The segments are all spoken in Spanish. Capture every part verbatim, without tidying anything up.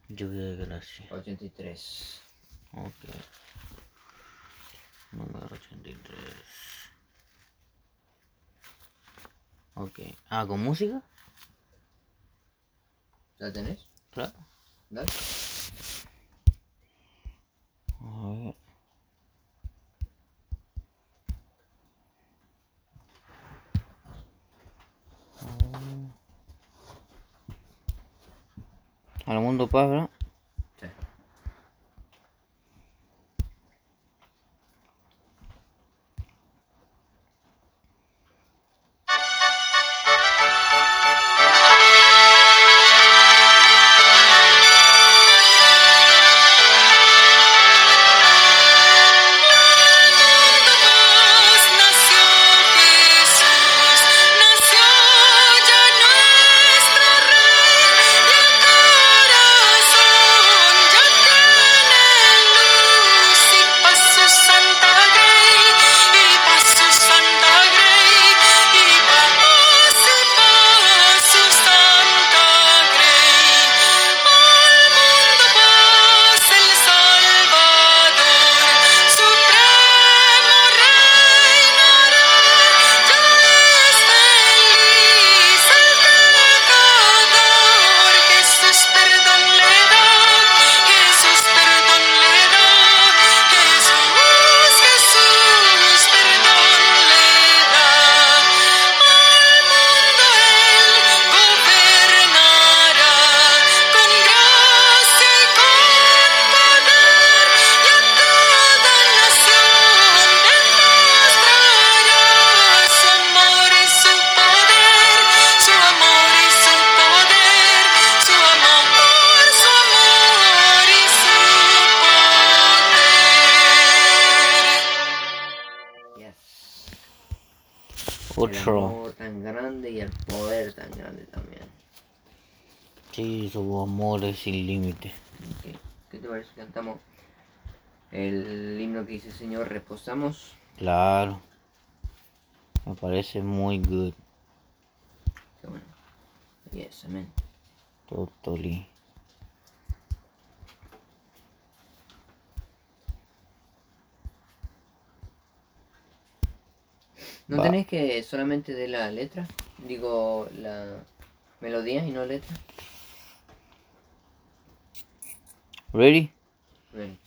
Lluvia de gracia. ochenta y tres. Ok. Número ochenta y tres. Ok. Ah, ¿con música? ¿La tenés? Claro. Dale. A ver. Al mundo paz, ¿verdad? Sí. El amor tan grande y el poder tan grande también. Sí, su amor es sin límite. Okay. ¿Qué te parece si cantamos el himno que dice Señor, reposamos? Claro. Me parece muy good. Qué bueno. Yes, amén. Totally. ¿No Va. tenés que solamente de la letra? Digo, la melodía y no letra. Ready? Ready.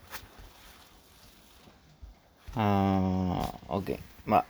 Ah, ok. Va.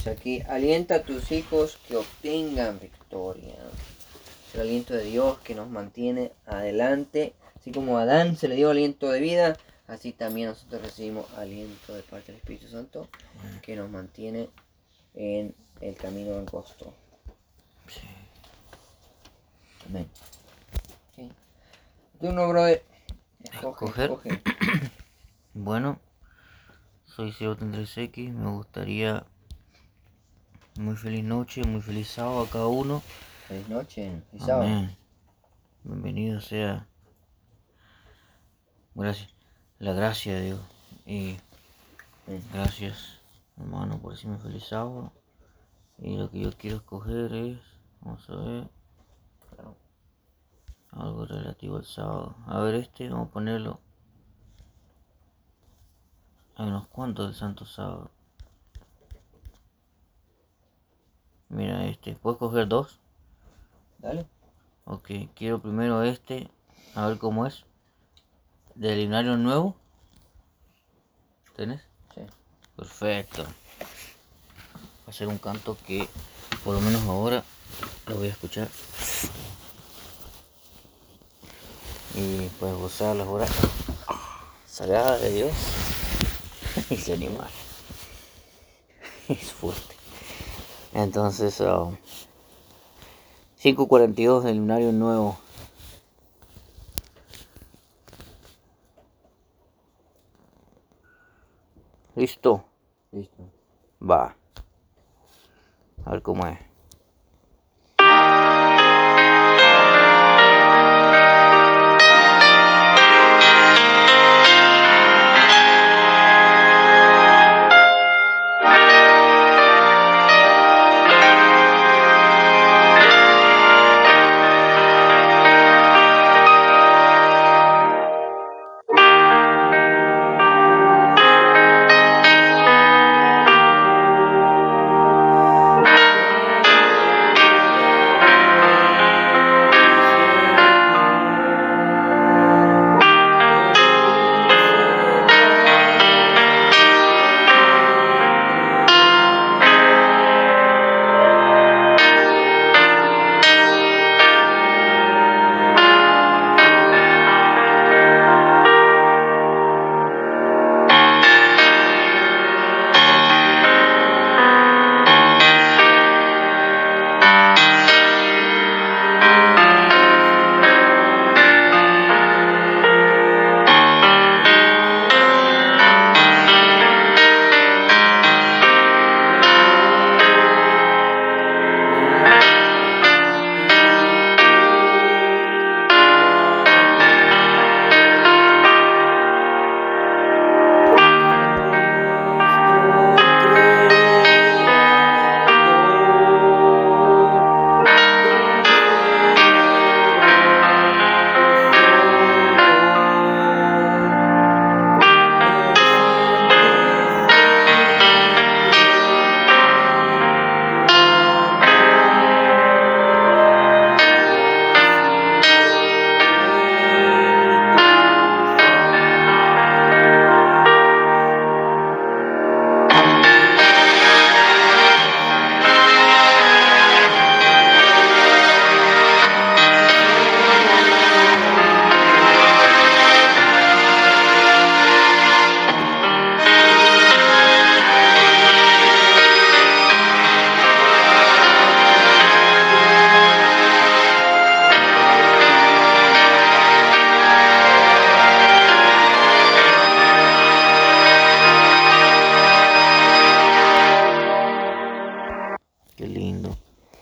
Dice aquí, alienta a tus hijos que obtengan victoria. El aliento de Dios que nos mantiene adelante. Así como a Adán se le dio aliento de vida, así también nosotros recibimos aliento de parte del Espíritu Santo que nos mantiene en el camino angosto. Sí. Amén. Okay. Tú no, brother. Escoge, Escoger. escoge. Bueno, soy cero treinta y tres X. Me gustaría muy feliz noche, muy feliz sábado a cada uno. Feliz noche. Feliz sábado. Amén. Bienvenido sea. Gracias. La gracia de Dios. Y Amén. gracias, hermano, por decirme feliz sábado. Y lo que yo quiero escoger es, vamos a ver, algo relativo al sábado. A ver, este, vamos a ponerlo. Hay unos cuantos del Santo Sábado. Mira este, ¿puedo escoger dos? Dale. Ok, quiero primero este, a ver cómo es. Del himnario nuevo. ¿Tenés? Sí. Perfecto. Va a ser un canto que, por lo menos ahora, lo voy a escuchar. Y pues gozar las horas sagradas de Dios. Y se animal. Es fuerte. Entonces, uh, cinco cuarenta y dos del himnario nuevo. ¿Listo? Listo. Va. A ver cómo es. Qué lindo.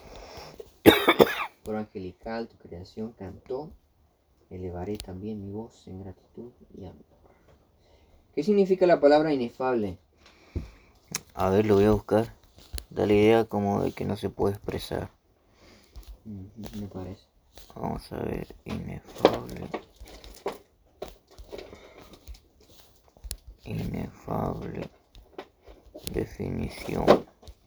Coro angelical, tu creación cantó, elevaré también mi voz en gratitud y amor. ¿Qué significa la palabra inefable? A ver, lo voy a buscar. Da la idea como de que no se puede expresar. Mm, me parece. Vamos a ver, inefable. Inefable. Definición.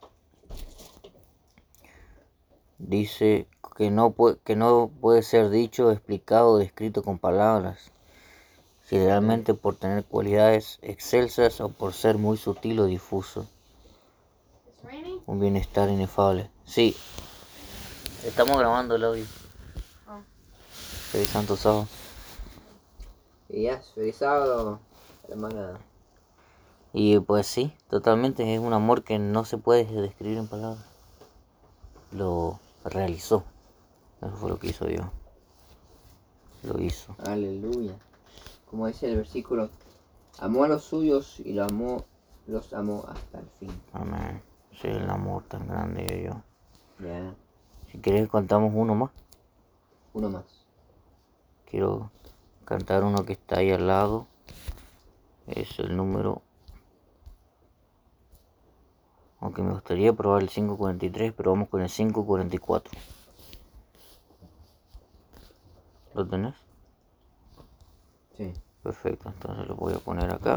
Dice que no, puede, que no puede ser dicho, explicado o descrito con palabras, generalmente por tener cualidades excelsas o por ser muy sutil o difuso. un bienestar inefable. Sí, estamos grabando el audio. Oh. Feliz Santo Sábado. Y ya, feliz sábado, hermana. Y pues sí, totalmente es un amor que no se puede describir en palabras. Lo realizó. Eso fue lo que hizo Dios. Lo hizo. Aleluya. Como dice el versículo, amó a los suyos y lo amó, los amó hasta el fin. Amén. Sí, el amor tan grande de Dios. Ya, Si quieres contamos uno más. uno más. Quiero cantar uno que está ahí al lado. Es el número... Aunque me gustaría probar el cinco cuarenta y tres, pero vamos con el cinco cuarenta y cuatro. ¿Lo tenés? Sí. Perfecto, entonces lo voy a poner acá.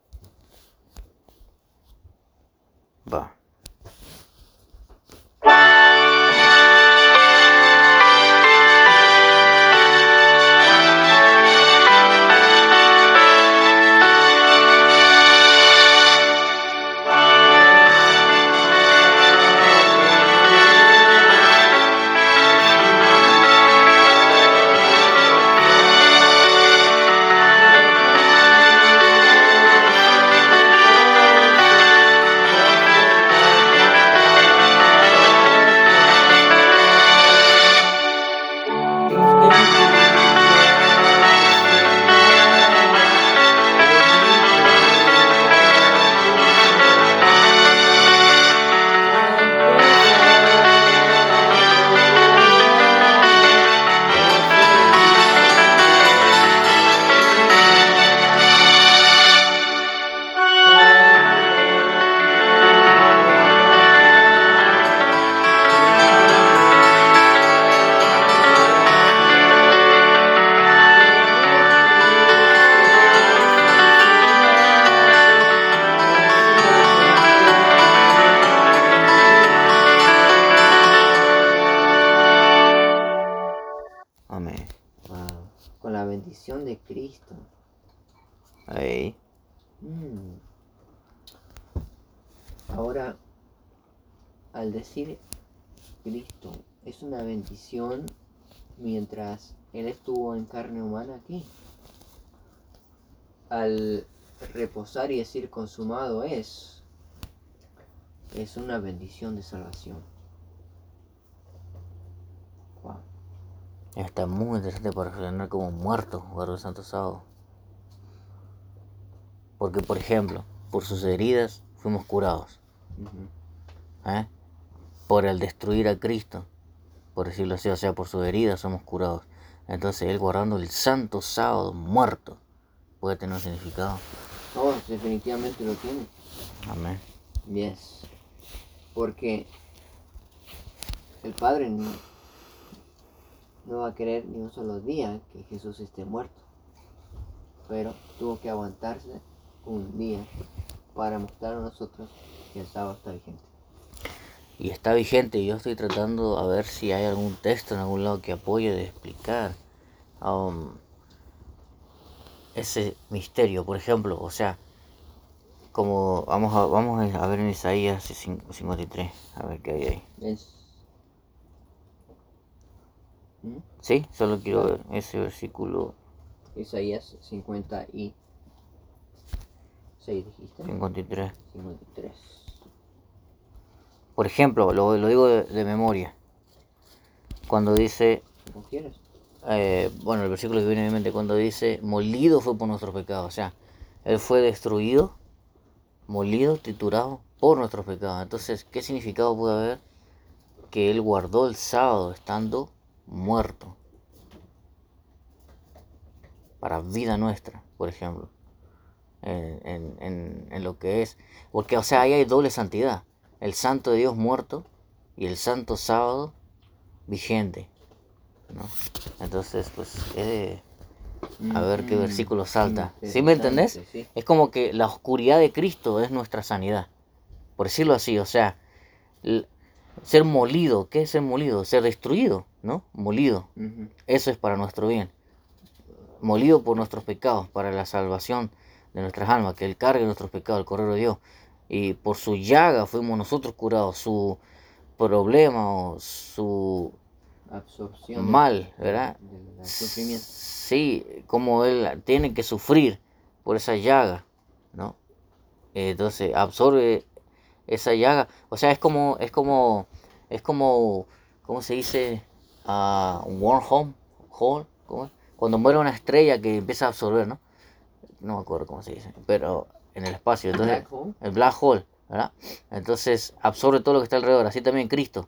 Va. Amén. Wow. Con la bendición de Cristo. Ahí. Mm. Ahora, al decir Cristo, es una bendición mientras Él estuvo en carne humana aquí. Al reposar y decir consumado es, es una bendición de salvación. Wow. Está muy interesante para reflexionar como muerto, guarda el Santo Sábado. Porque, por ejemplo, por sus heridas fuimos curados. Uh-huh. ¿Eh? Por el destruir a Cristo, por decirlo así, o sea, por sus heridas somos curados. Entonces, Él guardando el Santo Sábado muerto puede tener un significado. Oh, definitivamente lo tiene. Amén. Yes. Porque el Padre no, no va a querer ni un solo día que Jesús esté muerto. Pero tuvo que aguantarse un día para mostrar a nosotros que el sábado está vigente. Y está vigente. Yo estoy tratando a ver si hay algún texto en algún lado que apoye de explicar um, ese misterio. Por ejemplo, o sea, como vamos a, vamos a ver en Isaías cincuenta y tres, a ver qué hay ahí. Es... ¿Mm? Sí, solo quiero ver ese versículo. Isaías cincuenta y seis, dijiste. cincuenta y tres. cincuenta y tres. Por ejemplo, lo, lo digo de, de memoria. Cuando dice, ¿Cómo quieres? eh, bueno, el versículo que viene a mi mente, cuando dice, molido fue por nuestros pecados. O sea, Él fue destruido, molido, triturado por nuestros pecados. Entonces, ¿qué significado puede haber? Que Él guardó el sábado estando muerto. Para vida nuestra, por ejemplo. En, en, en, en lo que es. Porque, o sea, ahí hay doble santidad. El santo de Dios muerto y el santo sábado vigente, ¿no? Entonces, pues, es de a ver qué versículo salta. ¿Sí me entendés? Sí. Es como que la oscuridad de Cristo es nuestra sanidad, por decirlo así. O sea, ser molido, ¿qué es ser molido? Ser destruido, ¿no? Molido. Uh-huh. Eso es para nuestro bien. Molido por nuestros pecados, para la salvación de nuestras almas, que Él cargue nuestros pecados, el Cordero de Dios. y por su llaga fuimos nosotros curados, su problema o su Absorción del, mal, ¿verdad? del, del sufrimiento. Sí, como él tiene que sufrir por esa llaga, ¿no? Entonces absorbe esa llaga, o sea, es como, es como, es como, ¿cómo se dice? Uh, un wormhole, hole, ¿cómo es? Cuando muere una estrella que empieza a absorber, ¿no? No me acuerdo cómo se dice, pero en el espacio, entonces, Black hole. el black hole, ¿verdad? Entonces absorbe todo lo que está alrededor, así también Cristo,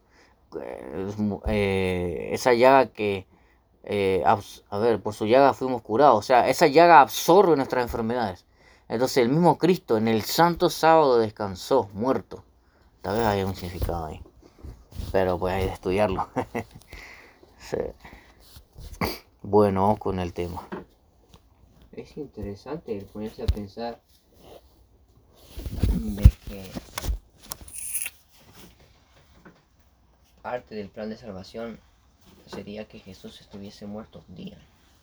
eh, esa llaga que, eh, a ver, por su llaga fuimos curados, o sea, esa llaga absorbe nuestras enfermedades. Entonces el mismo Cristo en el santo sábado descansó, muerto. Tal vez haya un significado ahí, pero pues hay de estudiarlo. Sí. Bueno, con el tema. Es interesante el ponerse a pensar de que parte del plan de salvación sería que Jesús estuviese muerto un día.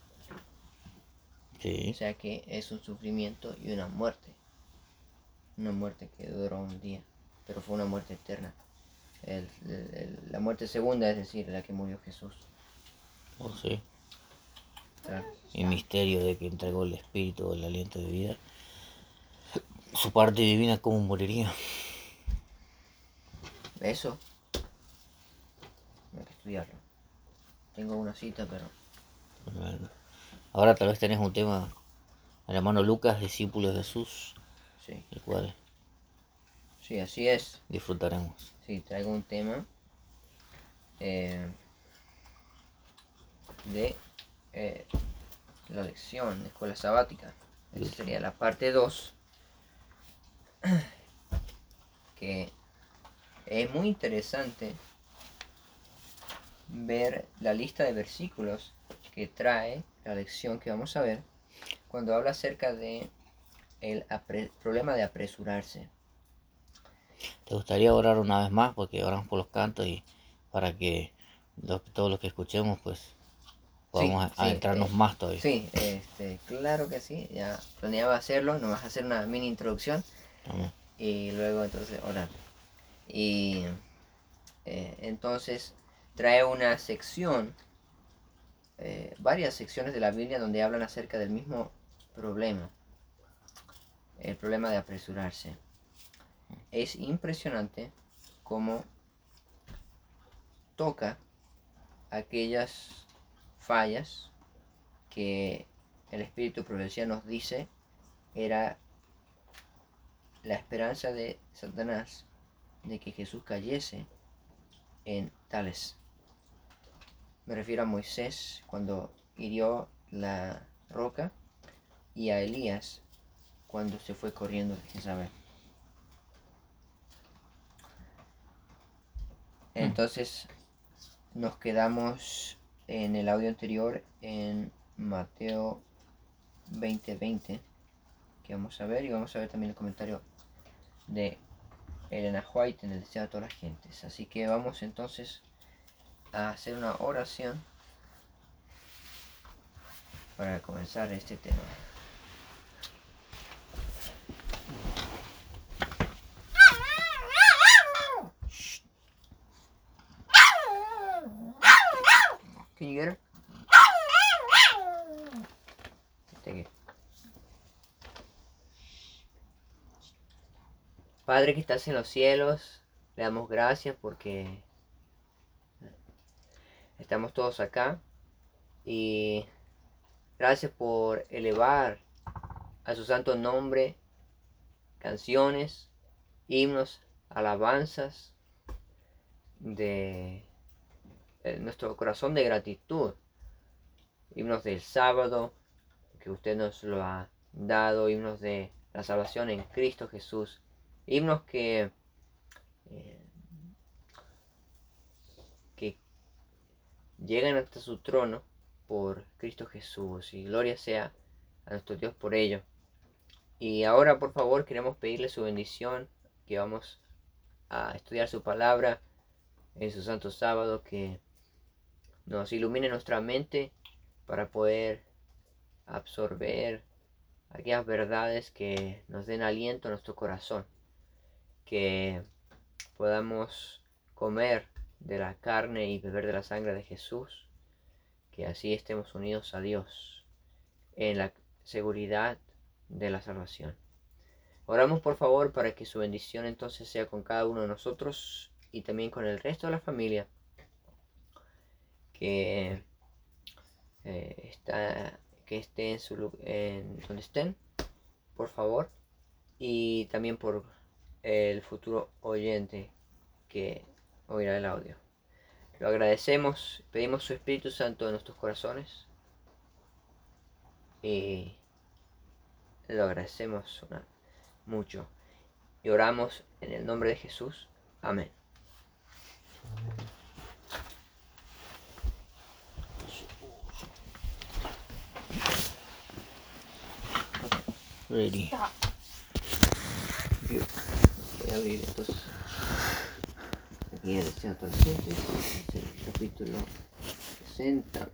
Sí. O sea que es un sufrimiento y una muerte. Una muerte que duró un día, pero fue una muerte eterna. El, el, el, la muerte segunda, es decir, la que murió Jesús. Oh, sí. Claro. El misterio de que entregó el espíritu, el aliento de vida. Su parte divina, ¿cómo moriría? Eso hay que estudiarlo. Tengo una cita, pero... Bueno, ahora tal vez tenés un tema, el hermano Lucas, discípulo de Jesús, Sí. el cual Sí, así es. disfrutaremos. Sí, traigo un tema eh, de eh, la lección de escuela sabática. Esta sería la parte dos, que es muy interesante ver la lista de versículos que trae la lección que vamos a ver cuando habla acerca de el problema de apresurarse. ¿Te gustaría orar una vez más? Porque oramos por los cantos y para que lo, todos los que escuchemos pues podamos Sí, sí, adentrarnos eh, más todavía. sí, este, claro que sí, ya planeaba hacerlo, nos vas a hacer una mini introducción Amén. y luego entonces orar. Y eh, entonces trae una sección, eh, varias secciones de la Biblia donde hablan acerca del mismo problema, el problema de apresurarse. Es impresionante cómo toca aquellas fallas que el Espíritu de Profecía nos dice era la esperanza de Satanás de que Jesús cayese en tales. Me refiero a Moisés cuando hirió la roca y a Elías cuando se fue corriendo de Jezabel. Entonces nos quedamos en el audio anterior en Mateo veinte veinte, que vamos a ver, y vamos a ver también el comentario de Elena White en el Deseo de todas las gentes. Así que vamos entonces a hacer una oración para comenzar este tema. Can you get her? Take it. Padre que estás en los cielos, le damos gracias porque estamos todos acá y gracias por elevar a su santo nombre canciones, himnos, alabanzas de, de nuestro corazón de gratitud, himnos del sábado que usted nos lo ha dado, himnos de la salvación en Cristo Jesús, himnos que eh, que llegan hasta su trono por Cristo Jesús, y gloria sea a nuestro Dios por ello. Y ahora, por favor, queremos pedirle su bendición, que vamos a estudiar su palabra en su santo sábado, que nos ilumine nuestra mente para poder absorber aquellas verdades que nos den aliento a nuestro corazón. que podamos comer de la carne y beber de la sangre de Jesús, que así estemos unidos a Dios en la seguridad de la salvación. Oramos por favor para que su bendición entonces sea con cada uno de nosotros y también con el resto de la familia que, eh, está, que esté en, su, en donde estén, por favor, y también por el futuro oyente que oirá el audio. Lo agradecemos, pedimos su Espíritu Santo en nuestros corazones y lo agradecemos mucho. Y oramos en el nombre de Jesús. Amén. Ready. Yo voy a abrir entonces aquí el Deseo Adolescente, el capítulo sesenta.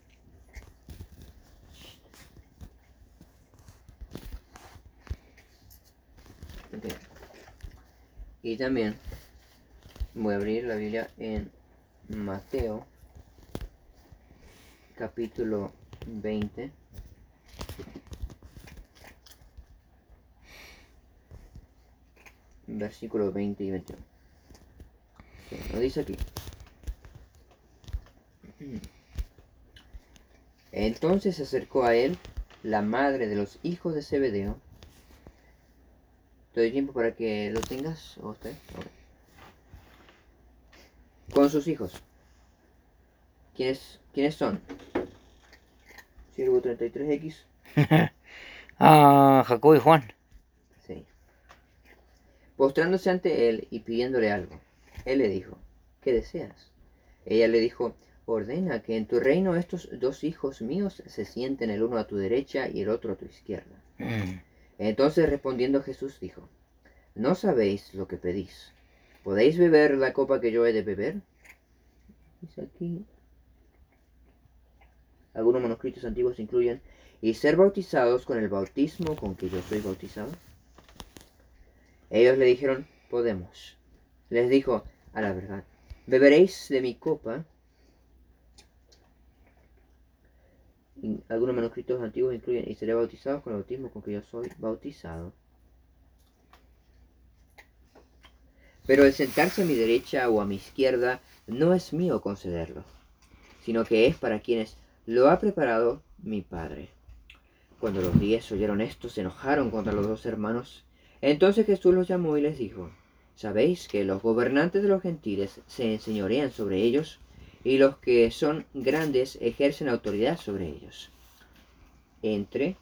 Okay. Y también voy a abrir la Biblia en Mateo capítulo veinte. Versículos veinte y veintiuno. Okay, lo dice aquí. Entonces se acercó a él la madre de los hijos de Zebedeo. ¿Te doy tiempo para que lo tengas? ¿O usted? Okay. Con sus hijos. ¿Quiénes, ¿quiénes son? Siervo treinta y tres equis. Ah, Jacob y Juan. Sí. Postrándose ante él y pidiéndole algo, él le dijo, ¿qué deseas? Ella le dijo, ordena que en tu reino estos dos hijos míos se sienten el uno a tu derecha y el otro a tu izquierda. Mm. Entonces respondiendo Jesús dijo, no sabéis lo que pedís. ¿Podéis beber la copa que yo he de beber? Dice aquí. Algunos manuscritos antiguos incluyen, y ser bautizados con el bautismo con que yo soy bautizado. Ellos le dijeron, podemos. Les dijo, a la verdad, beberéis de mi copa. Y algunos manuscritos antiguos incluyen, y seré bautizados con el bautismo con que yo soy bautizado. Pero el sentarse a mi derecha o a mi izquierda no es mío concederlo, sino que es para quienes lo ha preparado mi Padre. Cuando los diez oyeron esto, se enojaron contra los dos hermanos. Entonces Jesús los llamó y les dijo, ¿sabéis que los gobernantes de los gentiles se enseñorean sobre ellos, y los que son grandes ejercen autoridad sobre ellos? Entre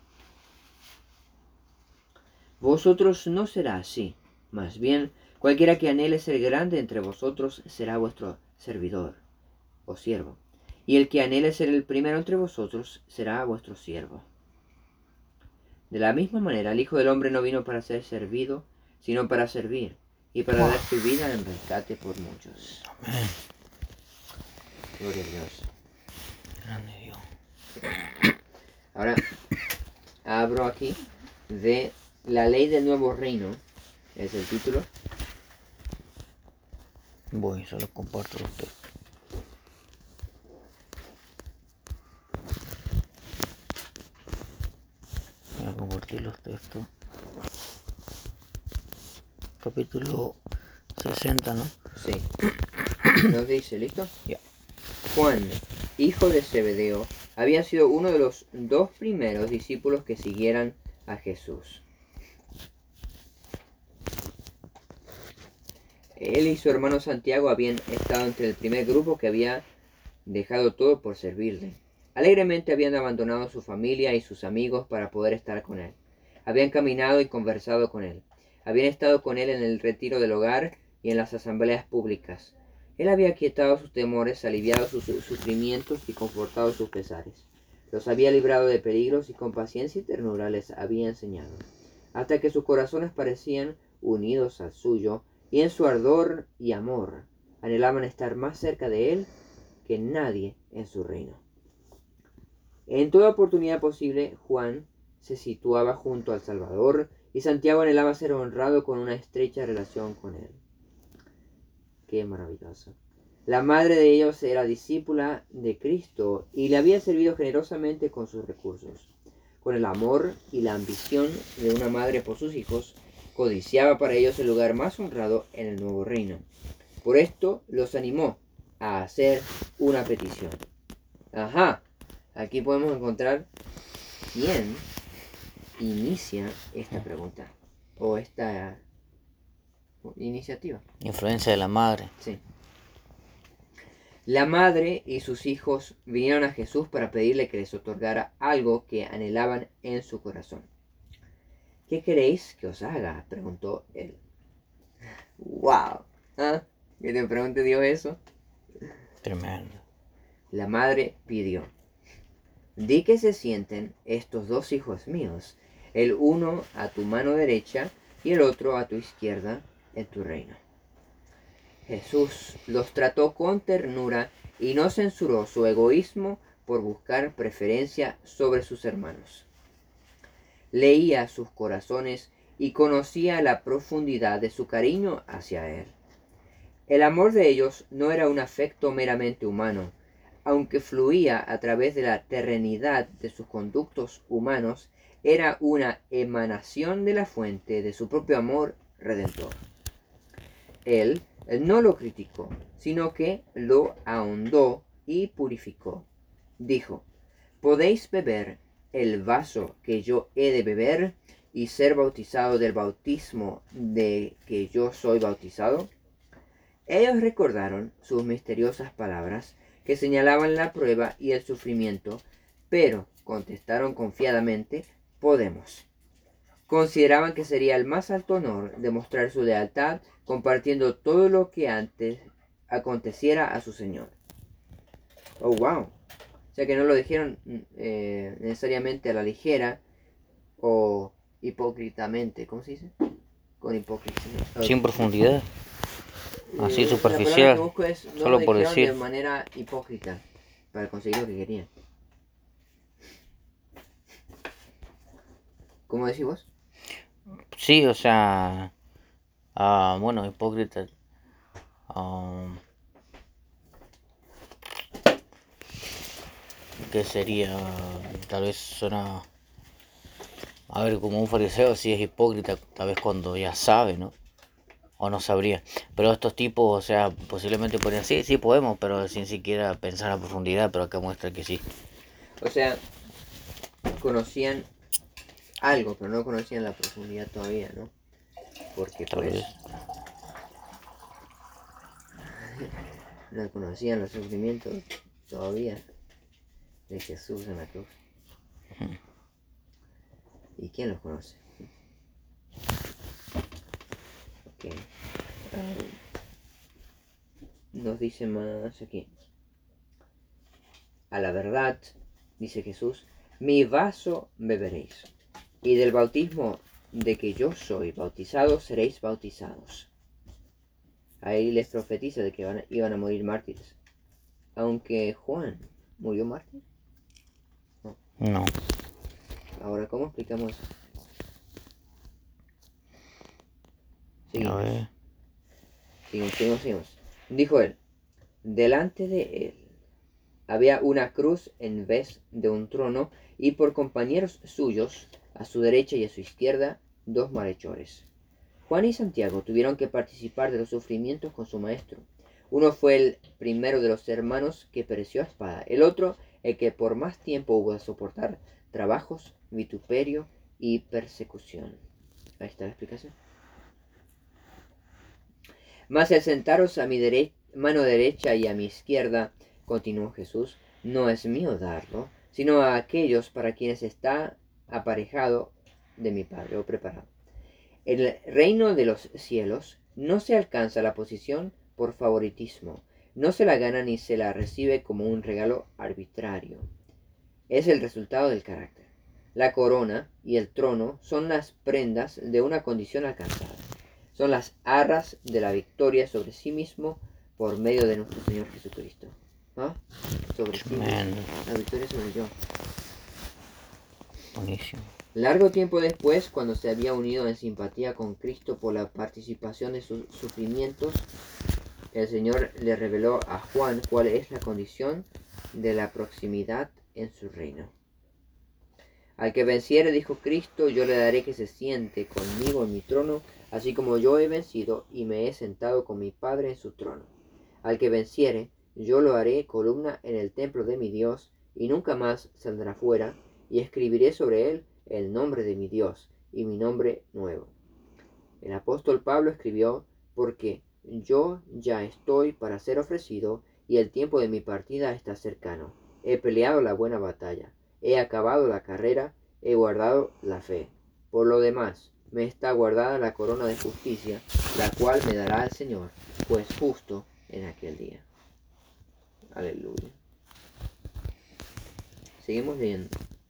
vosotros no será así, más bien, cualquiera que anhele ser grande entre vosotros será vuestro servidor o siervo, y el que anhele ser el primero entre vosotros será vuestro siervo. De la misma manera, el Hijo del Hombre no vino para ser servido, sino para servir, y para dar su vida en rescate por muchos. Amén. Gloria a Dios. Grande Dios. Ahora, abro aquí de la ley del nuevo reino, es el título. Voy, solo comparto los textos. Voy a compartir los textos. Capítulo sesenta, ¿no? Sí. Nos dice, ¿listo? Ya. Yeah. Juan, hijo de Zebedeo, había sido uno de los dos primeros discípulos que siguieran a Jesús. Él y su hermano Santiago habían estado entre el primer grupo que había dejado todo por servirle. Alegremente habían abandonado su familia y sus amigos para poder estar con él. Habían caminado y conversado con él. Habían estado con él en el retiro del hogar y en las asambleas públicas. Él había quietado sus temores, aliviado sus sufrimientos y confortado sus pesares. Los había librado de peligros y con paciencia y ternura les había enseñado, hasta que sus corazones parecían unidos al suyo, y en su ardor y amor anhelaban estar más cerca de él que nadie en su reino. En toda oportunidad posible, Juan se situaba junto al Salvador y Santiago anhelaba ser honrado con una estrecha relación con él. Qué maravilloso. La madre de ellos era discípula de Cristo y le había servido generosamente con sus recursos. Con el amor y la ambición de una madre por sus hijos, codiciaba para ellos el lugar más honrado en el nuevo reino. Por esto los animó a hacer una petición. Ajá, aquí podemos encontrar quién inicia esta pregunta o esta iniciativa. Influencia de la madre. Sí. La madre y sus hijos vinieron a Jesús para pedirle que les otorgara algo que anhelaban en su corazón. ¿Qué queréis que os haga?, preguntó él. ¡Wow! ¿Ah? ¿Que te pregunte Dios eso? Tremendo. La madre pidió: di que se sienten estos dos hijos míos, el uno a tu mano derecha y el otro a tu izquierda en tu reino. Jesús los trató con ternura y no censuró su egoísmo por buscar preferencia sobre sus hermanos. Leía sus corazones y conocía la profundidad de su cariño hacia él. El amor de ellos no era un afecto meramente humano, aunque fluía a través de la terrenidad de sus conductos humanos, era una emanación de la fuente de su propio amor redentor. Él no lo criticó, sino que lo ahondó y purificó. Dijo: ¿podéis beber el vaso que yo he de beber y ser bautizado del bautismo de que yo soy bautizado? Ellos recordaron sus misteriosas palabras que señalaban la prueba y el sufrimiento, pero contestaron confiadamente: podemos. Consideraban que sería el más alto honor demostrar su lealtad compartiendo todo lo que antes aconteciera a su Señor. Oh, wow. O sea que no lo dijeron eh, necesariamente a la ligera o hipócritamente. ¿Cómo se dice? Con hipocresía. Sin profundidad. Así Eh, superficial. La palabra que busco es, no Solo lo por dijeron decir. de manera hipócrita para conseguir lo que querían. ¿Cómo decís vos? Sí, o sea. ah, bueno, hipócrita. um, ¿Qué sería? Tal vez suena. A ver, como un fariseo, sí es hipócrita, tal vez cuando ya sabe, ¿no? O no sabría. Pero estos tipos, o sea, posiblemente podrían, sí, sí podemos, pero sin siquiera pensar a profundidad, pero acá muestra que sí. O sea, conocían algo, pero no conocían la profundidad todavía, ¿no? Porque Tal pues vez. no conocían los sufrimientos todavía de Jesús en la cruz. ¿Y quién los conoce? Ok. Um, nos dice más aquí. A la verdad, dice Jesús, mi vaso beberéis, y del bautismo de que yo soy bautizado seréis bautizados. Ahí les profetiza de que van, iban a morir mártires. Aunque Juan murió mártir. No. No. Ahora, ¿cómo explicamos eso? A Seguimos. ver. Seguimos, seguimos, seguimos. Dijo él: delante de él había una cruz en vez de un trono, y por compañeros suyos, a su derecha y a su izquierda, dos malhechores. Juan y Santiago tuvieron que participar de los sufrimientos con su maestro. Uno fue el primero de los hermanos que pereció a espada, el otro el que por más tiempo hubo de soportar trabajos, vituperio y persecución. Ahí está la explicación. Mas el sentaros a mi dere- mano derecha y a mi izquierda, continuó Jesús, no es mío darlo, sino a aquellos para quienes está aparejado de mi Padre o preparado. En el reino de los cielos no se alcanza la posición por favoritismo, no se la gana ni se la recibe como un regalo arbitrario. Es el resultado del carácter. La corona y el trono son las prendas de una condición alcanzada. Son las arras de la victoria sobre sí mismo por medio de nuestro Señor Jesucristo. ¿Ah? Sobre sí mismo. Tremendo. La victoria sobre yo. Buenísimo. Largo tiempo después, cuando se había unido en simpatía con Cristo por la participación de sus sufrimientos, el Señor le reveló a Juan cuál es la condición de la proximidad en su reino. Al que venciere, dijo Cristo, yo le daré que se siente conmigo en mi trono, así como yo he vencido y me he sentado con mi Padre en su trono. Al que venciere, yo lo haré columna en el templo de mi Dios, y nunca más saldrá fuera, y escribiré sobre él el nombre de mi Dios y mi nombre nuevo. El apóstol Pablo escribió, porque yo ya estoy para ser ofrecido, y el tiempo de mi partida está cercano. He peleado la buena batalla, he acabado la carrera, he guardado la fe. Por lo demás, me está guardada la corona de justicia, la cual me dará el Señor, pues justo en aquel día. Aleluya. Seguimos leyendo.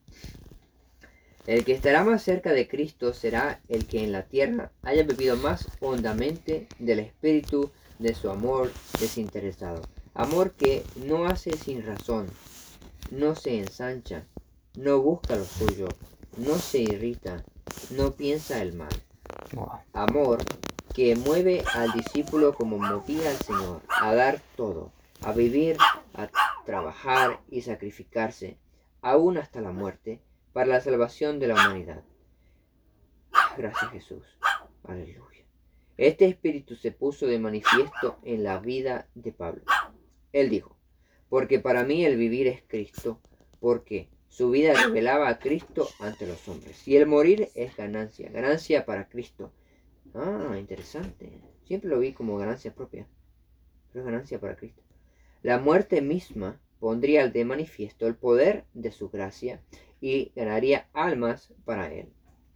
El que estará más cerca de Cristo será el que en la tierra haya bebido más hondamente del espíritu de su amor desinteresado. Amor que no hace sin razón, no se ensancha, no busca lo suyo, no se irrita, no piensa el mal. Wow. Amor que mueve al discípulo como movía al Señor, a dar todo, a vivir, a trabajar y sacrificarse, aún hasta la muerte, para la salvación de la humanidad. Gracias, Jesús. Aleluya. Este espíritu se puso de manifiesto en la vida de Pablo. Él dijo, porque para mí el vivir es Cristo, porque su vida revelaba a Cristo ante los hombres, y el morir es ganancia, ganancia para Cristo. Ah, interesante. Siempre lo vi como ganancia propia, pero es ganancia para Cristo. La muerte misma pondría de manifiesto el poder de su gracia y ganaría almas para él.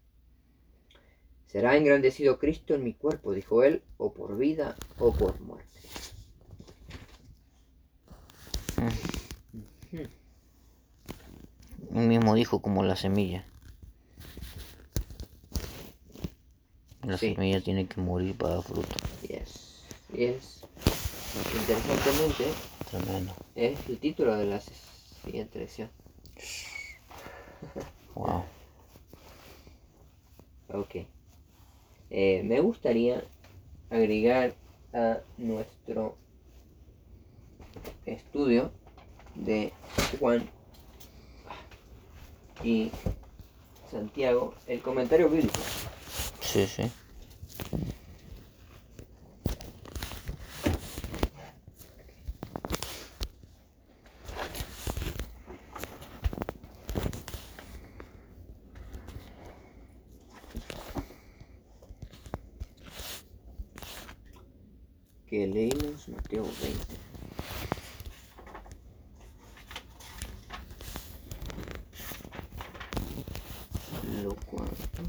Será engrandecido Cristo en mi cuerpo, dijo él, o por vida o por muerte. Mm. Él mismo dijo como la semilla. La Sí. semilla tiene que morir para dar fruto. Yes. Yes. Interesantemente, Tremendo. es el título de la siguiente lección. Wow. Ok. Eh, me gustaría agregar a nuestro estudio de Juan y Santiago el comentario bíblico. Sí, sí. Que leímos Mateo veinte. Lo cuarto.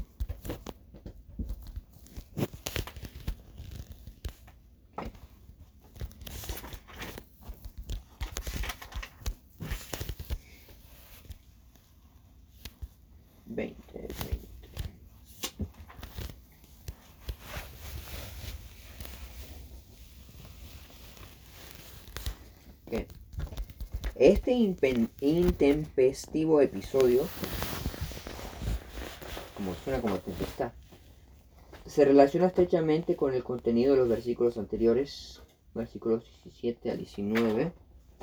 veinte, veinte. Okay. Este intempestivo episodio, como suena como tempestad, se relaciona estrechamente con el contenido de los versículos anteriores, versículos diecisiete al diecinueve.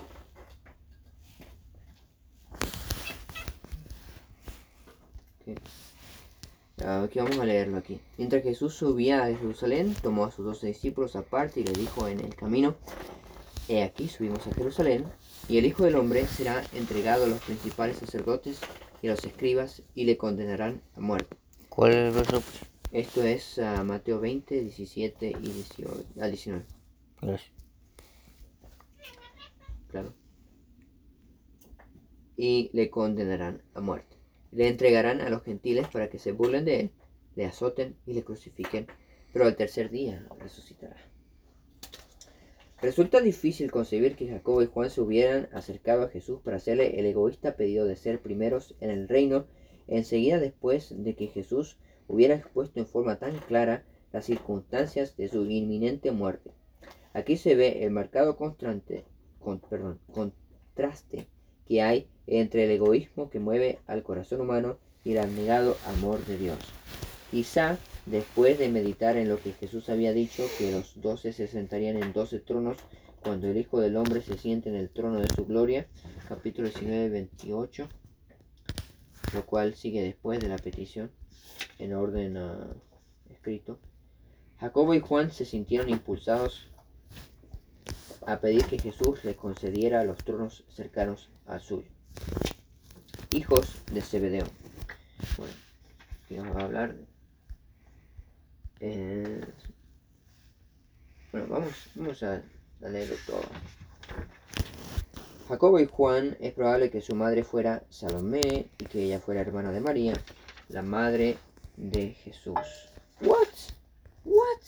Okay. Aquí vamos a leerlo aquí. Mientras Jesús subía a Jerusalén, tomó a sus doce discípulos aparte y le dijo en el camino: He aquí subimos a Jerusalén, y el Hijo del Hombre será entregado a los principales sacerdotes y a los escribas, y le condenarán a muerte. ¿Cuál es el verso? Esto es uh, Mateo veinte, diecisiete y dieciocho, al diecinueve. Gracias. Claro. Y le condenarán a muerte. Le entregarán a los gentiles para que se burlen de él, le azoten y le crucifiquen, pero al tercer día resucitará. Resulta difícil concebir que Jacobo y Juan se hubieran acercado a Jesús para hacerle el egoísta pedido de ser primeros en el reino, enseguida después de que Jesús hubiera expuesto en forma tan clara las circunstancias de su inminente muerte. Aquí se ve el marcado contraste, con, perdón, contraste que hay entre el egoísmo que mueve al corazón humano y el abnegado amor de Dios. Quizá después de meditar en lo que Jesús había dicho, que los doce se sentarían en doce tronos, cuando el Hijo del Hombre se siente en el trono de su gloria, capítulo diecinueve, veintiocho, lo cual sigue después de la petición, en orden uh, escrito. Jacobo y Juan se sintieron impulsados a pedir que Jesús les concediera los tronos cercanos al suyo. Hijos de Zebedeo. Bueno, aquí nos va a hablar. Eh, bueno, vamos, vamos a, a leerlo todo. Jacobo y Juan, es probable que su madre fuera Salomé y que ella fuera hermana de María, la madre de Jesús. What? What?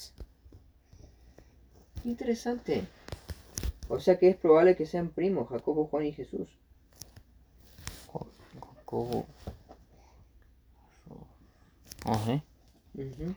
Interesante. O sea que es probable que sean primos, Jacobo, Juan y Jesús. Jacobo. Ajá. Uh-huh.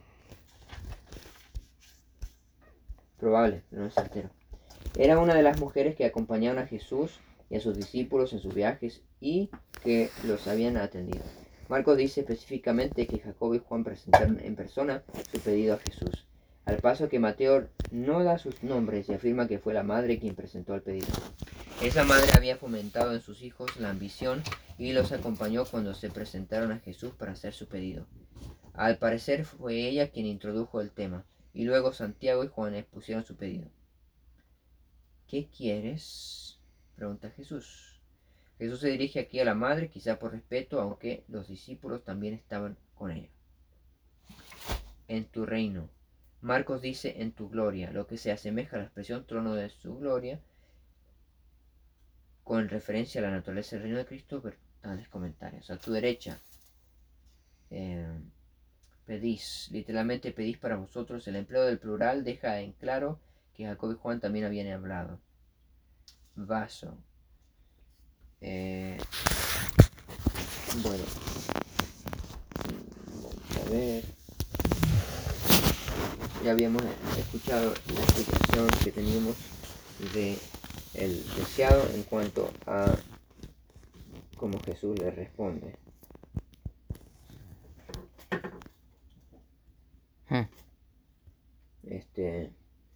Probable, pero no es certero. Era una de las mujeres que acompañaron a Jesús y a sus discípulos en sus viajes y que los habían atendido. Marcos dice específicamente que Jacobo y Juan presentaron en persona su pedido a Jesús, al paso que Mateo no da sus nombres y afirma que fue la madre quien presentó el pedido. Esa madre había fomentado en sus hijos la ambición y los acompañó cuando se presentaron a Jesús para hacer su pedido. Al parecer fue ella quien introdujo el tema, y luego Santiago y Juan expusieron su pedido. ¿Qué quieres?, pregunta Jesús. Jesús se dirige aquí a la madre, quizá por respeto, aunque los discípulos también estaban con ella. En tu reino. Marcos dice en tu gloria, lo que se asemeja a la expresión trono de su gloria, con referencia a la naturaleza del reino de Cristo, pero tales comentarios. A tu derecha. Eh, pedís, literalmente pedís para vosotros. El empleo del plural deja en claro que Jacob y Juan también habían hablado. Vaso. Eh, bueno, vamos a ver. Ya habíamos escuchado la explicación que teníamos de el deseado en cuanto a cómo Jesús le responde. Hmm. Este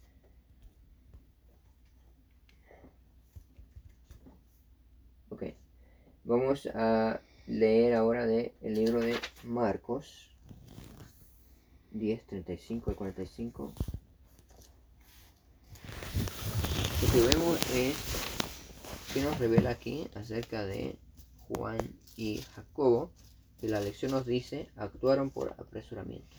ok, vamos a leer ahora del libro de Marcos diez, treinta y cinco al cuarenta y cinco. Lo que vemos es que nos revela aquí acerca de Juan y Jacobo, que la lección nos dice actuaron por apresuramiento.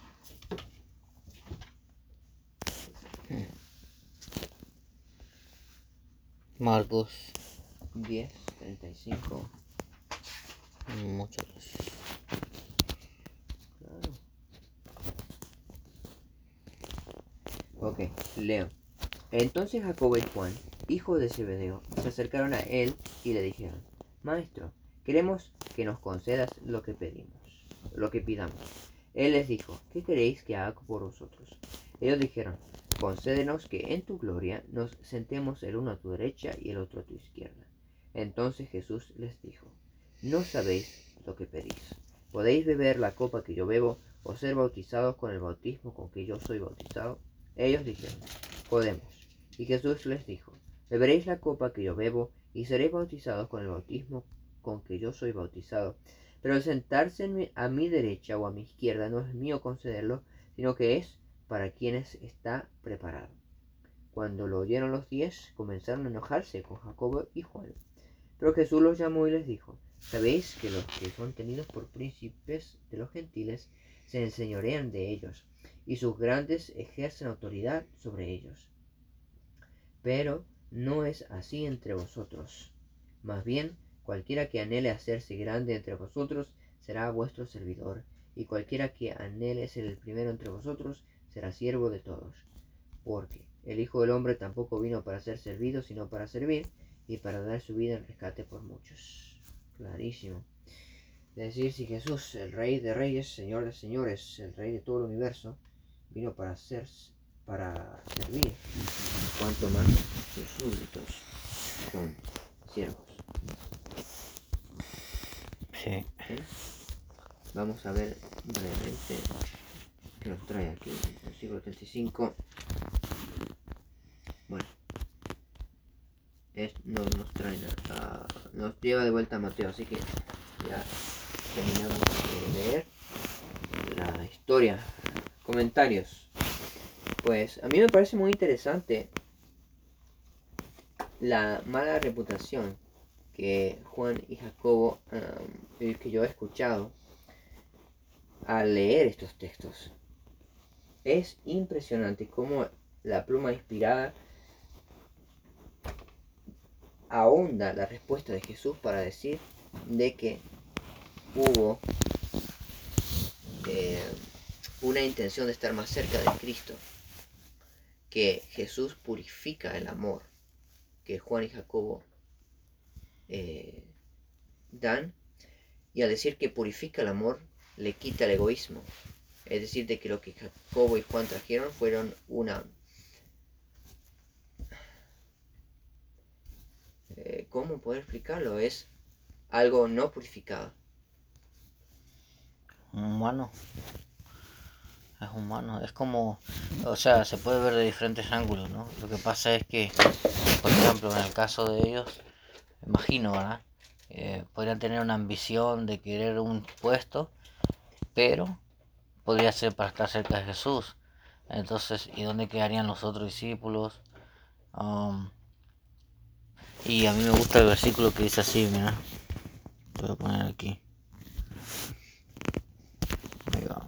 Marcos diez, treinta y cinco. Muchas gracias. Claro. Ok, leo. Entonces Jacobo y Juan, hijos de Zebedeo, se acercaron a él y le dijeron: Maestro, queremos que nos concedas lo que pedimos, lo que pidamos. Él les dijo: ¿qué queréis que haga por vosotros? Ellos dijeron: concédenos que en tu gloria nos sentemos el uno a tu derecha y el otro a tu izquierda. Entonces Jesús les dijo: no sabéis lo que pedís. ¿Podéis beber la copa que yo bebo o ser bautizados con el bautismo con que yo soy bautizado? Ellos dijeron: podemos. Y Jesús les dijo: beberéis la copa que yo bebo y seréis bautizados con el bautismo con que yo soy bautizado. Pero el sentarse en mi, a mi derecha o a mi izquierda no es mío concederlo, sino que es para quienes está preparado. Cuando lo oyeron los diez, comenzaron a enojarse con Jacobo y Juan. Pero Jesús los llamó y les dijo: ¿sabéis que los que son tenidos por príncipes de los gentiles se enseñorean de ellos, y sus grandes ejercen autoridad sobre ellos? Pero no es así entre vosotros. Más bien, cualquiera que anhele hacerse grande entre vosotros será vuestro servidor, y cualquiera que anhele ser el primero entre vosotros será siervo de todos. Porque el Hijo del Hombre tampoco vino para ser servido, sino para servir, y para dar su vida en rescate por muchos. Clarísimo. Es decir, si Jesús, el Rey de Reyes, Señor de Señores, el Rey de todo el universo, vino para ser, para servir, cuanto más sus súbditos son siervos. Sí. ¿Sí? Vamos a ver brevemente qué nos trae aquí, versículo treinta y cinco. Bueno, es, no nos trae nada, uh, nos lleva de vuelta a Mateo, así que ya terminamos de leer la historia. Comentarios. Pues a mí me parece muy interesante la mala reputación que Juan y Jacobo, um, que yo he escuchado al leer estos textos. Es impresionante cómo la pluma inspirada ahonda la respuesta de Jesús para decir de que hubo eh, una intención de estar más cerca de Cristo, que Jesús purifica el amor que Juan y Jacobo eh, dan, y al decir que purifica el amor le quita el egoísmo, es decir, de que lo que Jacobo y Juan trajeron fueron una eh, ¿cómo poder explicarlo? Es algo no purificado. Humano. Es humano. Es como, o sea, se puede ver de diferentes ángulos, ¿no? Lo que pasa es que, por ejemplo, en el caso de ellos, imagino, ¿verdad? Eh, podrían tener una ambición de querer un puesto, pero podría ser para estar cerca de Jesús. Entonces, ¿y dónde quedarían los otros discípulos? Um, y a mí me gusta el versículo que dice así, mira. Voy a poner aquí. Ahí va.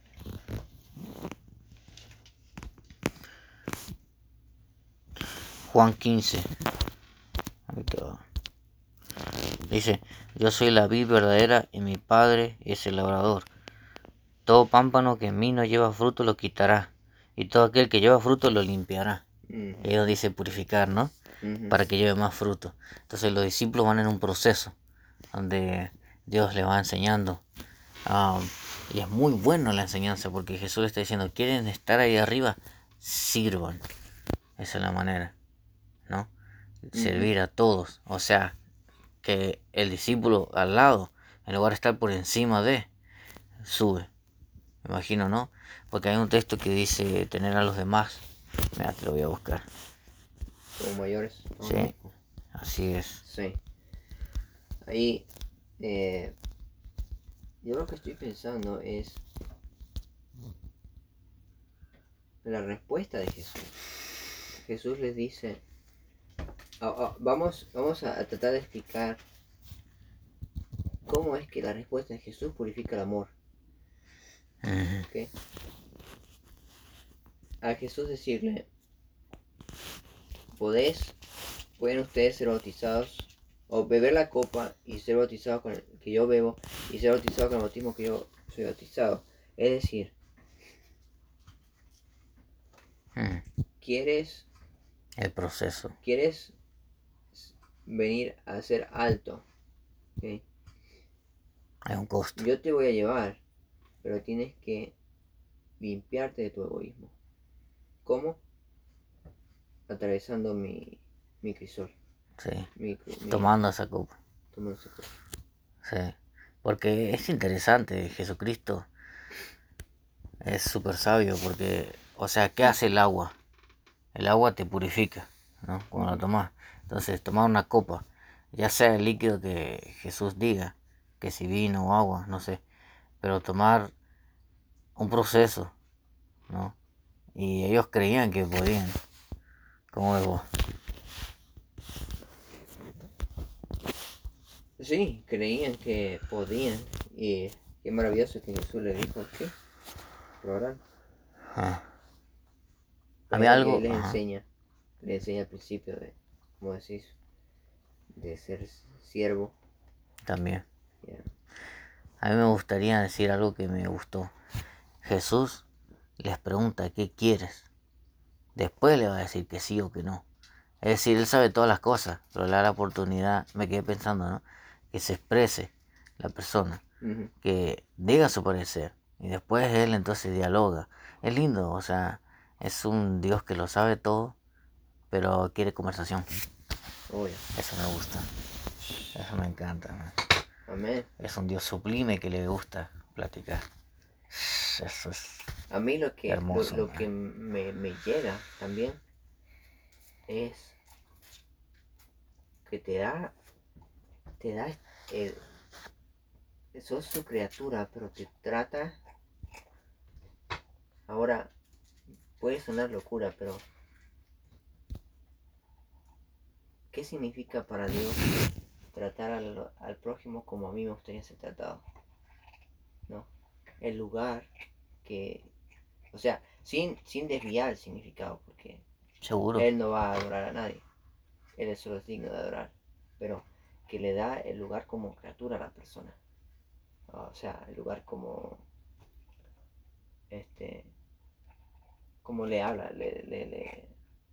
Juan quince. Ahorita va. Dice, yo soy la vid verdadera y mi padre es el labrador. Todo pámpano que en mí no lleva fruto lo quitará, y todo aquel que lleva fruto lo limpiará. Uh-huh. Ellos dice purificar, ¿no? Uh-huh. Para que lleve más fruto. Entonces los discípulos van en un proceso donde Dios les va enseñando. Um, y es muy bueno la enseñanza porque Jesús está diciendo, ¿quieren estar ahí arriba? Sirvan. Esa es la manera, ¿no? Uh-huh. Servir a todos. O sea, que el discípulo al lado, en lugar de estar por encima de, sube. Me imagino, ¿no? Porque hay un texto que dice tener a los demás. Mira, te lo voy a buscar. Como mayores. Sí, así es. Sí. Ahí, eh, yo lo que estoy pensando es la respuesta de Jesús. Jesús les dice, oh, oh, vamos, vamos a, a tratar de explicar cómo es que la respuesta de Jesús purifica el amor. Uh-huh. ¿Okay? A Jesús decirle, podés, pueden ustedes ser bautizados o beber la copa y ser bautizados con el que yo bebo y ser bautizados con el bautismo que yo soy bautizado. Es decir, uh-huh. ¿Quieres el proceso? ¿Quieres venir a ser alto? ¿Okay? Hay un costo. Yo te voy a llevar, pero tienes que limpiarte de tu egoísmo. ¿Cómo? Atravesando mi, mi crisol. Sí. Mi, mi, tomando esa copa. Tomando esa copa. Sí. Porque es interesante, Jesucristo es súper sabio porque, o sea, ¿qué hace el agua? El agua te purifica, ¿no? Cuando uh-huh. la tomas. Entonces, tomar una copa, ya sea el líquido que Jesús diga, que si vino o agua, no sé, pero tomar un proceso, ¿no? Y ellos creían que podían. ¿Cómo ves vos? Sí, creían que podían. Y qué maravilloso que Jesús le dijo que probarán. Ah. A mí algo les enseña, le enseña al principio de, ¿cómo decís? De ser siervo. También. Yeah. A mí me gustaría decir algo que me gustó. Jesús les pregunta ¿qué quieres? Después le va a decir que sí o que no. Es decir, él sabe todas las cosas, pero le da la oportunidad, me quedé pensando, ¿no? Que se exprese la persona, uh-huh. que diga su parecer y después él entonces dialoga. Es lindo, o sea, es un Dios que lo sabe todo, pero quiere conversación. Oh, yeah. Eso me gusta, eso me encanta, ¿no? Amén. Es un Dios sublime que le gusta platicar. Eso es A mí lo que, hermoso. lo, lo que me, me llega también es que te da, te da, eh, sos su criatura, pero te trata, ahora puede sonar locura, pero ¿qué significa para Dios tratar al, al prójimo como a mí me gustaría ser tratado? ¿No? El lugar que, o sea, sin, sin desviar el significado, porque Seguro. Él no va a adorar a nadie, Él es solo digno de adorar, pero que le da el lugar como criatura a la persona, o sea, el lugar como, este, como le habla, le, le, le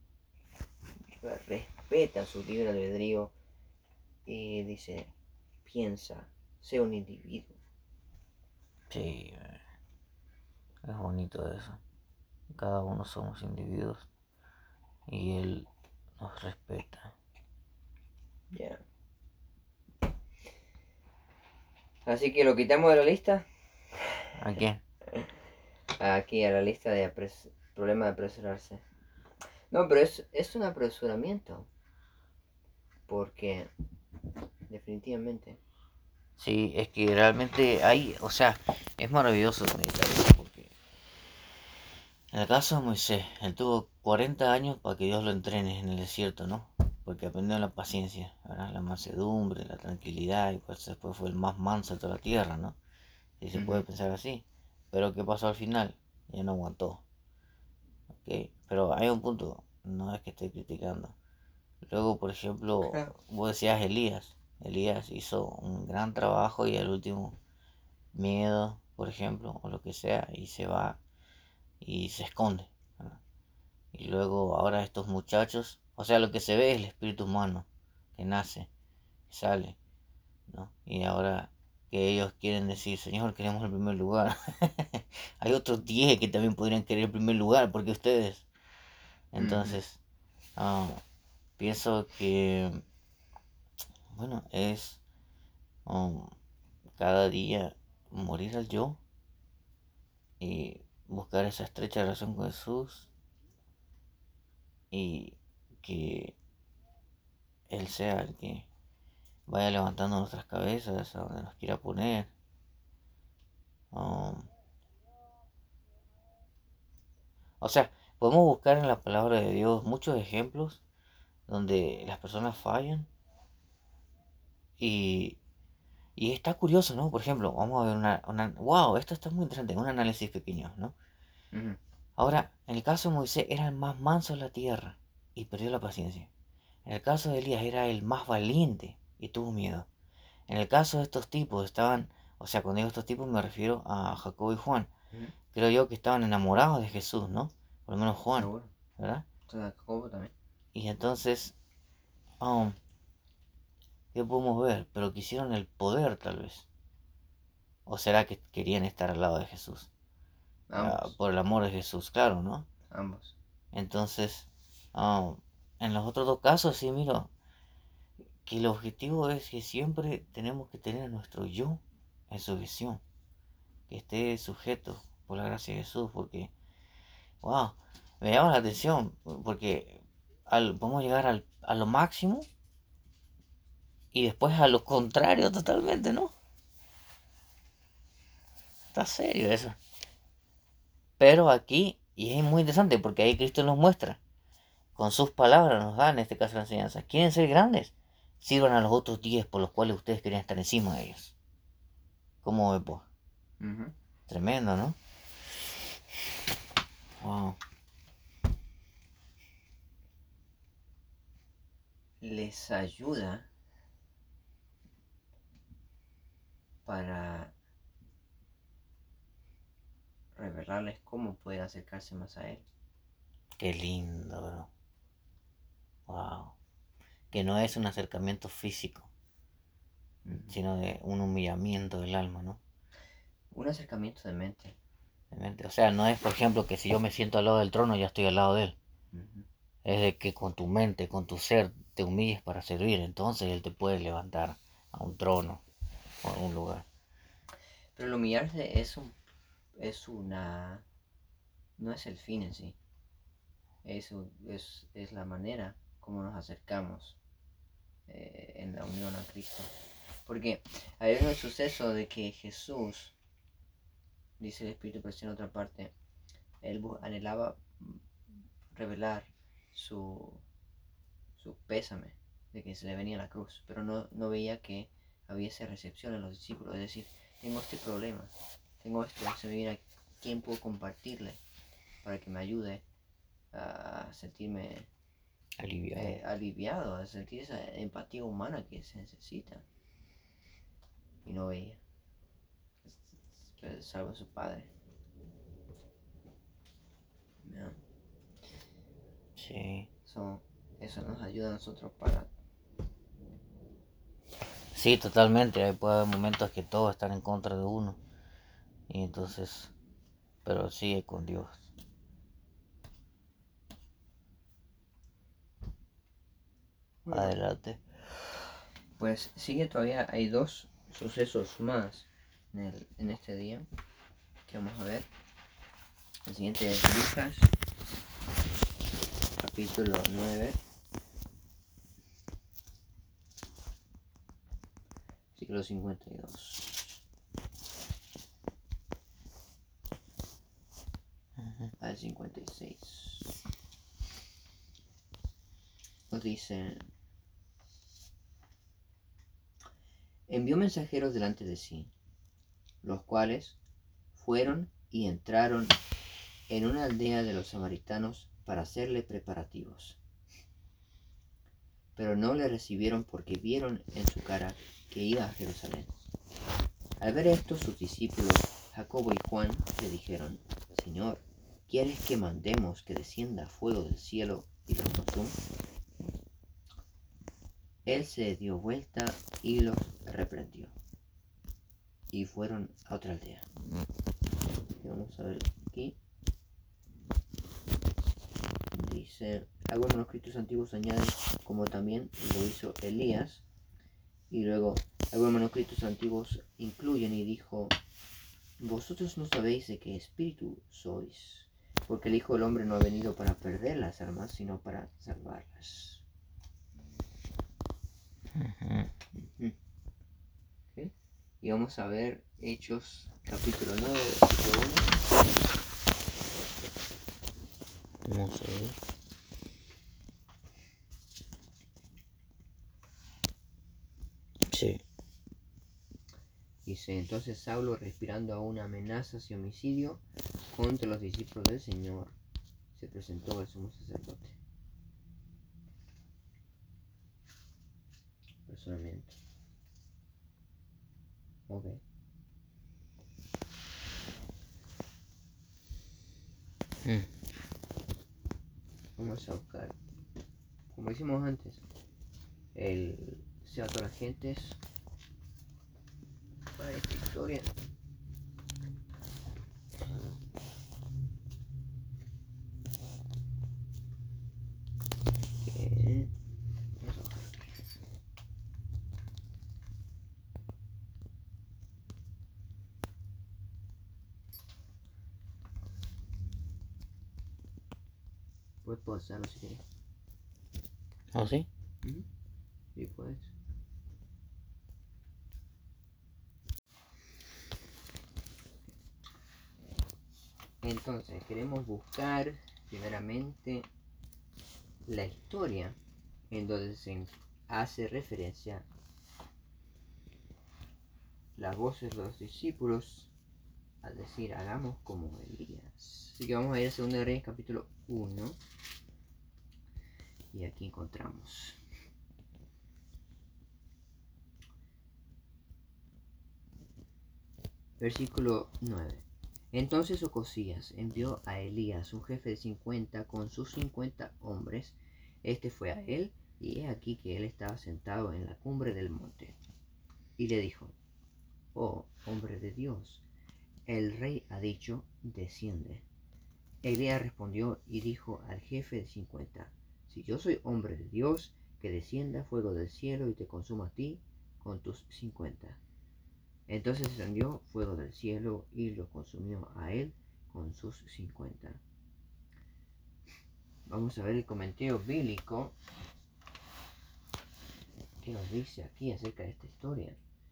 respeta su libre albedrío y dice, piensa, sé un individuo. Sí, es bonito eso. Cada uno somos individuos y Él nos respeta. Ya. Yeah. Así que lo quitamos de la lista. ¿A quién? Aquí a la lista de apres problema de apresurarse. No, pero es, es un apresuramiento. Porque definitivamente. Sí, es que realmente hay, o sea, es maravilloso meditar eso, porque en el caso de Moisés, él tuvo cuarenta años para que Dios lo entrene en el desierto, ¿no? Porque aprendió la paciencia, ¿verdad? La mansedumbre, la tranquilidad, y pues después fue el más manso de toda la tierra, ¿no? Si se puede Uh-huh. pensar así. Pero ¿qué pasó al final? Ya no aguantó, ¿ok? Pero hay un punto, no es que esté criticando. Luego, por ejemplo, Claro. vos decías Elías. Elías hizo un gran trabajo y al último miedo, por ejemplo, o lo que sea, y se va y se esconde, ¿verdad? Y luego ahora estos muchachos, o sea, lo que se ve es el espíritu humano que nace, sale, ¿no? Y ahora que ellos quieren decir, Señor, queremos el primer lugar. Hay otros diez que también podrían querer el primer lugar, porque ustedes. Uh-huh. Entonces, ah, pienso que, bueno, es um, cada día morir al yo y buscar esa estrecha relación con Jesús y que Él sea el que vaya levantando nuestras cabezas a donde nos quiera poner. Um, o sea, podemos buscar en la palabra de Dios muchos ejemplos donde las personas fallan y, y está curioso, ¿no? Por ejemplo, vamos a ver una, una... ¡Wow! Esto está muy interesante, un análisis pequeño, ¿no? Uh-huh. Ahora, en el caso de Moisés era el más manso de la tierra y perdió la paciencia. En el caso de Elías era el más valiente y tuvo miedo. En el caso de estos tipos estaban, o sea, cuando digo estos tipos me refiero a Jacobo y Juan. Uh-huh. Creo yo que estaban enamorados de Jesús, ¿no? Por lo menos Juan, Seguro. ¿verdad? Entonces, Jacobo también. Y entonces, um, ¿qué podemos ver? Pero quisieron el poder tal vez. ¿O será que querían estar al lado de Jesús? Uh, Ambos. por el amor de Jesús, claro, ¿no? Ambos. Entonces, um, en los otros dos casos, sí, miro que el objetivo es que siempre tenemos que tener a nuestro yo en su visión, que esté sujeto por la gracia de Jesús, porque, wow, me llama la atención, porque al, podemos llegar al, a lo máximo y después a lo contrario totalmente, ¿no? Está serio eso. Pero aquí, y es muy interesante porque ahí Cristo nos muestra, con sus palabras nos da en este caso la enseñanza. ¿Quieren ser grandes? Sirvan a los otros diez por los cuales ustedes querían estar encima de ellos. ¿Cómo ve, pues? Uh-huh. Tremendo, ¿no? Wow. Les ayuda para revelarles cómo pueden acercarse más a Él. Qué lindo, bro. Wow. Que no es un acercamiento físico, Uh-huh. sino de un humillamiento del alma, ¿no? Un acercamiento de mente. De mente. O sea, no es, por ejemplo, que si yo me siento al lado del trono ya estoy al lado de él. Uh-huh. Es de que con tu mente, con tu ser, te humilles para servir. Entonces él te puede levantar a un trono o a un lugar. Pero el humillarse es un, es una, no es el fin en sí, es, es, es la manera como nos acercamos eh, en la unión a Cristo. Porque hay un suceso de que Jesús, dice el Espíritu, pero en otra parte, él anhelaba revelar su, su pésame de que se le venía la cruz, pero no, no veía que había esa recepción en los discípulos, es decir, tengo este problema, tengo esto, se me viene a quién puedo compartirle para que me ayude a sentirme aliviado, eh, aliviado, a sentir esa empatía humana que se necesita. Y no veía, salvo a su padre. ¿No? sí. So, eso nos ayuda a nosotros para... Sí, totalmente. Hay puede haber momentos que todos están en contra de uno. Y entonces, pero sigue con Dios. Bueno, adelante. Pues sigue todavía, hay dos sucesos más en, el, en este día que vamos a ver. El siguiente es Lucas, capítulo nueve, versículo cincuenta y dos. Uh-huh. Al cincuenta y seis. Nos dice: envió mensajeros delante de sí, los cuales fueron y entraron en una aldea de los samaritanos para hacerle preparativos. Pero no le recibieron porque vieron en su cara que iba a Jerusalén. Al ver esto, sus discípulos, Jacobo y Juan, le dijeron: Señor, ¿quieres que mandemos que descienda fuego del cielo y los consuma? Él se dio vuelta y los reprendió, y fueron a otra aldea. Vamos a ver aquí. Dice: algunos manuscritos antiguos añaden como también lo hizo Elías, y luego algunos manuscritos antiguos incluyen y dijo: vosotros no sabéis de qué espíritu sois, porque el Hijo del Hombre no ha venido para perder las almas, sino para salvarlas. Uh-huh. Uh-huh. Okay. Y vamos a ver Hechos capítulo nueve, versículo uno. Vamos a ver. Sí. Dice: entonces Saulo, respirando aún amenazas y homicidio contra los discípulos del Señor, se presentó al sumo sacerdote personalmente. Ok. Mm. Vamos a buscar, como hicimos antes, el sea todas las gentes para esta historia. Que... puedes pausarlo si quieres. ¿Ah, ¿Oh, sí? ¿Mm? Sí, puedes. Entonces, queremos buscar primeramente la historia en donde se hace referencia las voces de los discípulos al decir: hagamos como Elías. Así que vamos a ir a segunda de Reyes capítulo uno, y aquí encontramos. Versículo nueve. Entonces Ocosías envió a Elías, un jefe de cincuenta, con sus cincuenta hombres. Este fue a él, y he aquí que él estaba sentado en la cumbre del monte. Y le dijo: oh, hombre de Dios, el rey ha dicho: desciende. Elías respondió y dijo al jefe de cincuenta: si yo soy hombre de Dios, que descienda fuego del cielo y te consuma a ti con tus cincuenta. Entonces descendió fuego del cielo y lo consumió a él con sus cincuenta. Vamos a ver el comentario bíblico que nos dice aquí acerca de esta historia.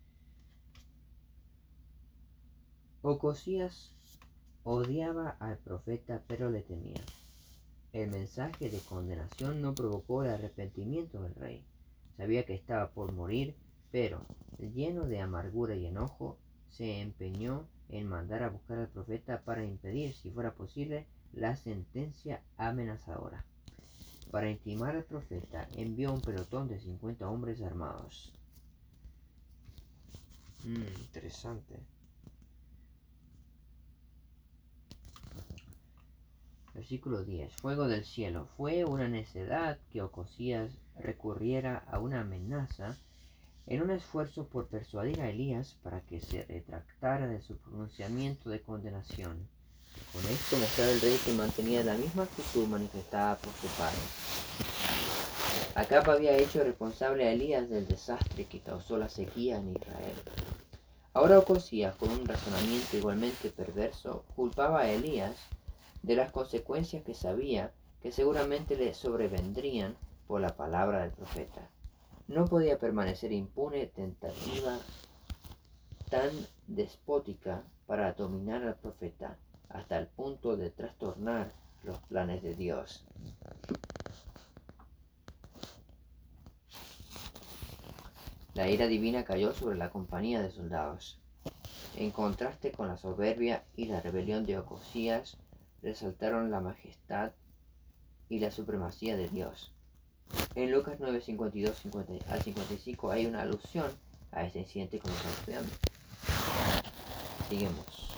Ocosías odiaba al profeta, pero le temía. El mensaje de condenación no provocó el arrepentimiento del rey. Sabía que estaba por morir, pero, lleno de amargura y enojo, se empeñó en mandar a buscar al profeta para impedir, si fuera posible, la sentencia amenazadora. Para intimar al profeta, envió un pelotón de cincuenta hombres armados. Mm, interesante. Versículo diez. Fuego del cielo. Fue una necedad que Ocosías recurriera a una amenaza en un esfuerzo por persuadir a Elías para que se retractara de su pronunciamiento de condenación. Con esto mostraba el rey que mantenía la misma actitud manifestada por su padre. Acab había hecho responsable a Elías del desastre que causó la sequía en Israel. Ahora Ocosías, con un razonamiento igualmente perverso, culpaba a Elías de las consecuencias que sabía que seguramente le sobrevendrían por la palabra del profeta. No podía permanecer impune tentativa tan despótica para dominar al profeta hasta el punto de trastornar los planes de Dios. La ira divina cayó sobre la compañía de soldados. En contraste con la soberbia y la rebelión de Ocosías, resaltaron la majestad y la supremacía de Dios. En Lucas nueve, cincuenta y dos al cincuenta y cinco hay una alusión a este incidente que estamos estudiando. Seguimos.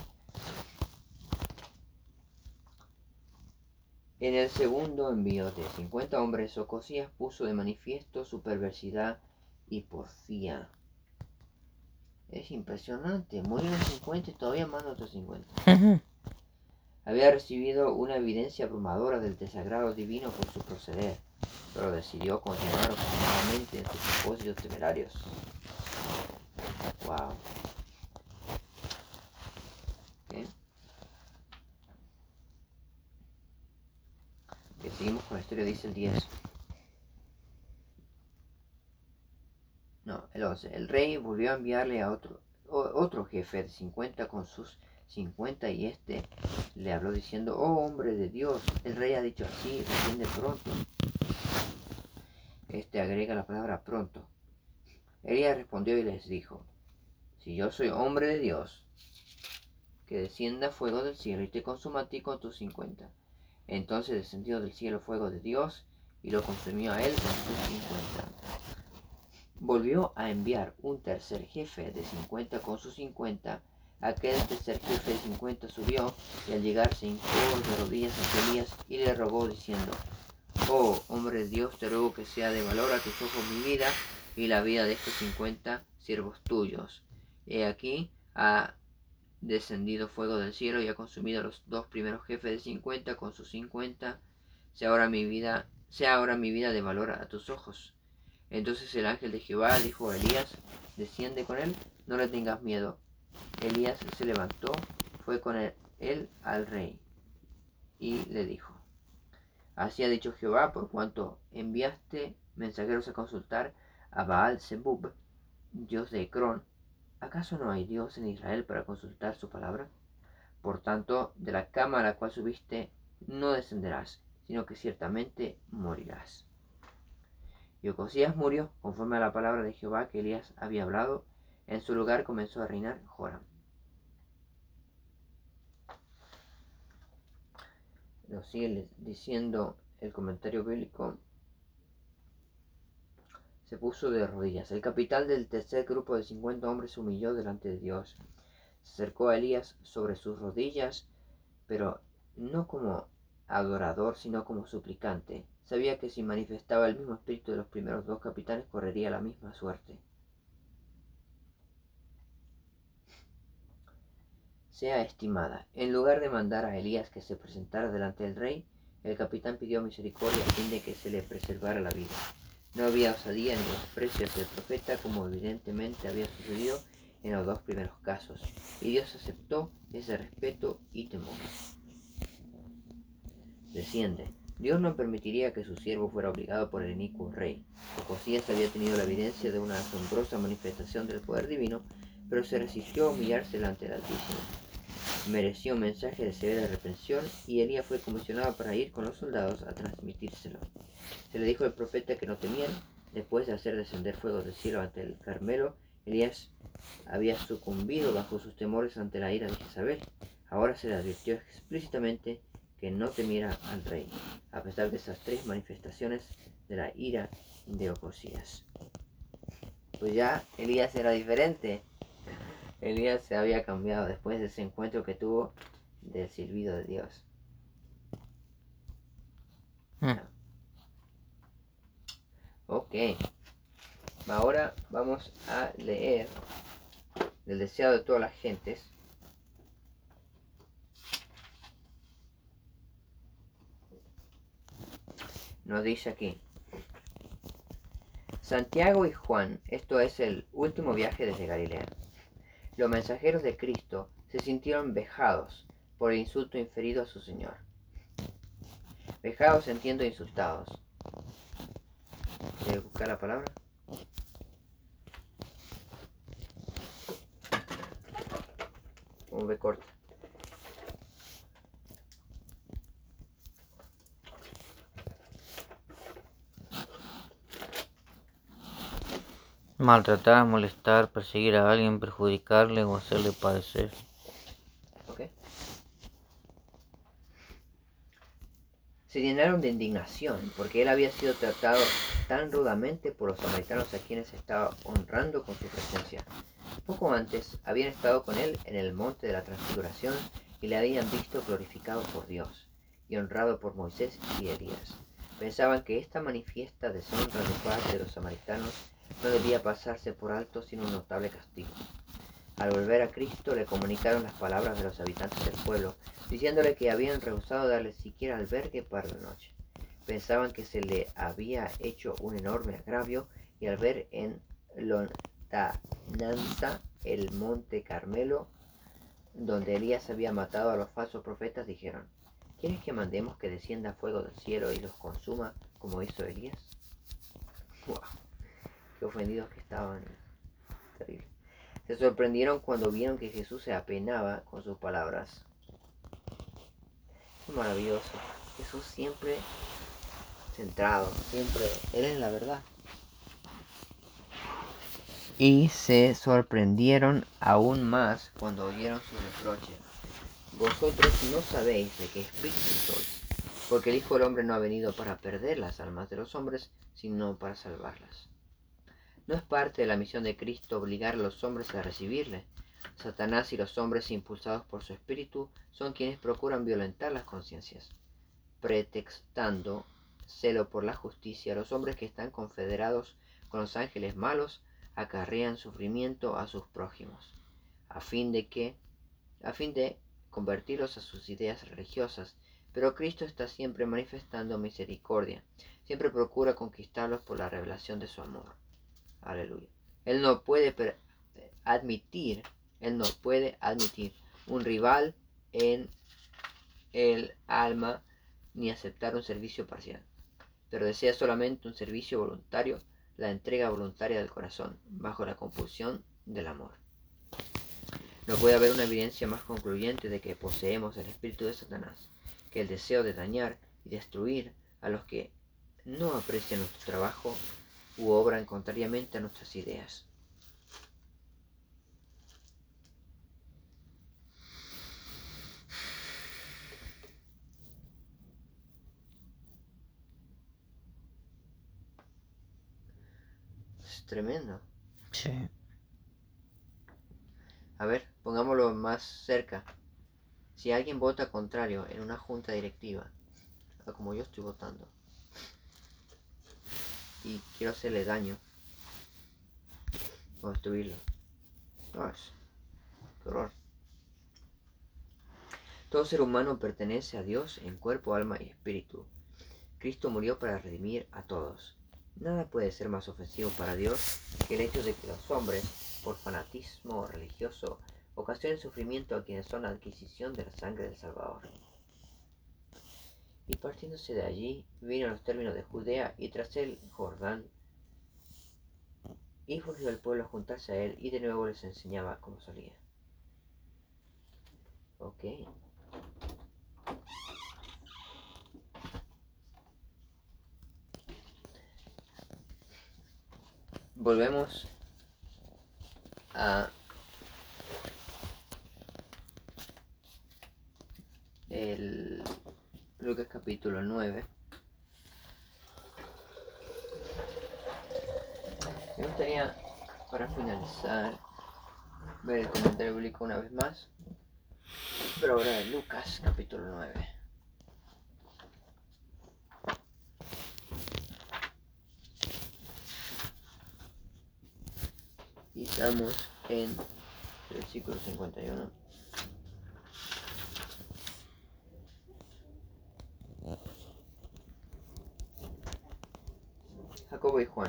En el segundo envío de cincuenta hombres, Ocosías puso de manifiesto su perversidad y porfía. Es impresionante, murieron cincuenta y todavía mandan otros cincuenta. Había recibido una evidencia abrumadora del desagrado divino por su proceder, pero decidió continuar obstinadamente en sus propósitos temerarios. Wow. ¿Okay? Que seguimos con la historia, dice el diez. No, el once. El rey volvió a enviarle a otro, otro jefe de cincuenta con sus cincuenta y este le habló diciendo: oh hombre de Dios, el rey ha dicho así, atiende pronto. Este agrega la palabra pronto. Elías respondió y les dijo: si yo soy hombre de Dios, que descienda fuego del cielo y te consuma a ti con tus cincuenta. Entonces descendió del cielo fuego de Dios y lo consumió a él con sus cincuenta. Volvió a enviar un tercer jefe de cincuenta con sus cincuenta. Aquel tercer jefe de cincuenta subió y al llegar se hincó de rodillas ante Elías y le rogó diciendo: oh hombre de Dios, te ruego que sea de valor a tus ojos mi vida y la vida de estos cincuenta siervos tuyos. He aquí ha descendido fuego del cielo y ha consumido a los dos primeros jefes de cincuenta con sus cincuenta. Sea ahora mi vida, sea ahora mi vida de valor a tus ojos. Entonces el ángel de Jehová dijo a Elías: desciende con él, no le tengas miedo. Elías se levantó, fue con él, él al rey y le dijo: así ha dicho Jehová, por cuanto enviaste mensajeros a consultar a Baal-zebub, dios de Ecrón, ¿acaso no hay Dios en Israel para consultar su palabra? Por tanto, de la cama a la cual subiste no descenderás, sino que ciertamente morirás. Y Ocosías murió conforme a la palabra de Jehová que Elías había hablado. En su lugar comenzó a reinar Joram. Nos sigue diciendo el comentario bíblico: se puso de rodillas. El capitán del tercer grupo de cincuenta hombres se humilló delante de Dios. Se acercó a Elías sobre sus rodillas, pero no como adorador, sino como suplicante. Sabía que si manifestaba el mismo espíritu de los primeros dos capitanes, correría la misma suerte. Sea estimada. En lugar de mandar a Elías que se presentara delante del rey, el capitán pidió misericordia a fin de que se le preservara la vida. No había osadía ni desprecio hacia el profeta, como evidentemente había sucedido en los dos primeros casos, y Dios aceptó ese respeto y temor. Desciende. Dios no permitiría que su siervo fuera obligado por el inicuo rey. Ocosías había tenido la evidencia de una asombrosa manifestación del poder divino, pero se resistió a humillarse delante del Altísimo. Mereció un mensaje de severa reprensión, y Elías fue comisionado para ir con los soldados a transmitírselo. Se le dijo al profeta que no temían. Después de hacer descender fuego del cielo ante el Carmelo, Elías había sucumbido bajo sus temores ante la ira de Jezabel. Ahora se le advirtió explícitamente que no temiera al rey, a pesar de esas tres manifestaciones de la ira de Ocosías. Pues ya Elías era diferente. Elías se había cambiado después de ese encuentro que tuvo del silbido de Dios. Mm. Ok. Ahora vamos a leer del deseado de todas las gentes. Nos dice aquí: Santiago y Juan, esto es el último viaje desde Galilea. Los mensajeros de Cristo se sintieron vejados por el insulto inferido a su Señor. Vejados entiendo insultados. ¿Quieres buscar la palabra? Un B corta. Maltratar, molestar, perseguir a alguien, perjudicarle o hacerle padecer. ¿Ok? Se llenaron de indignación porque él había sido tratado tan rudamente por los samaritanos a quienes estaba honrando con su presencia. Poco antes habían estado con él en el monte de la transfiguración y le habían visto glorificado por Dios y honrado por Moisés y Elías. Pensaban que esta manifiesta deshonra de parte de los samaritanos no debía pasarse por alto sin un notable castigo. Al volver a Cristo le comunicaron las palabras de los habitantes del pueblo, diciéndole que habían rehusado darle siquiera albergue para la noche. Pensaban que se le había hecho un enorme agravio, y al ver en lontananza el monte Carmelo, donde Elías había matado a los falsos profetas, dijeron: ¿Quieres que mandemos que descienda fuego del cielo y los consuma como hizo Elías? ¡Wow! ¡Qué ofendidos que estaban! Terrible. Se sorprendieron cuando vieron que Jesús se apenaba con sus palabras. Qué maravilloso. Jesús siempre centrado, siempre Él es la verdad. Y se sorprendieron aún más cuando oyeron su reproche. Vosotros no sabéis de qué espíritu sois, porque el Hijo del Hombre no ha venido para perder las almas de los hombres, sino para salvarlas. No es parte de la misión de Cristo obligar a los hombres a recibirle. Satanás y los hombres impulsados por su espíritu son quienes procuran violentar las conciencias. Pretextando celo por la justicia, los hombres que están confederados con los ángeles malos acarrean sufrimiento a sus prójimos, a fin de que, a fin de convertirlos a sus ideas religiosas. Pero Cristo está siempre manifestando misericordia, siempre procura conquistarlos por la revelación de su amor. Aleluya. Él no puede admitir, Él no puede admitir un rival en el alma ni aceptar un servicio parcial, pero desea solamente un servicio voluntario, la entrega voluntaria del corazón, bajo la compulsión del amor. No puede haber una evidencia más concluyente de que poseemos el espíritu de Satanás que el deseo de dañar y destruir a los que no aprecian nuestro trabajo u obran contrariamente a nuestras ideas. Es tremendo. Sí. A ver, pongámoslo más cerca. Si alguien vota contrario en una junta directiva, a como yo estoy votando, y quiero hacerle daño o destruirlo, no es. Qué horror. Todo ser humano pertenece a Dios en cuerpo, alma y espíritu. Cristo murió para redimir a todos. Nada puede ser más ofensivo para Dios que el hecho de que los hombres por fanatismo religioso, ocasionen sufrimiento a quienes son la adquisición de la sangre del Salvador. Y partiéndose de allí, vino a los términos de Judea y tras el Jordán, y volvió al pueblo a juntarse a él, y de nuevo les enseñaba como solía. Ok. Volvemos a el Lucas capítulo nueve. Me gustaría, para finalizar, ver el comentario bíblico una vez más, pero ahora de Lucas capítulo nueve. Y estamos en el versículo cincuenta y uno. Jacobo y Juan.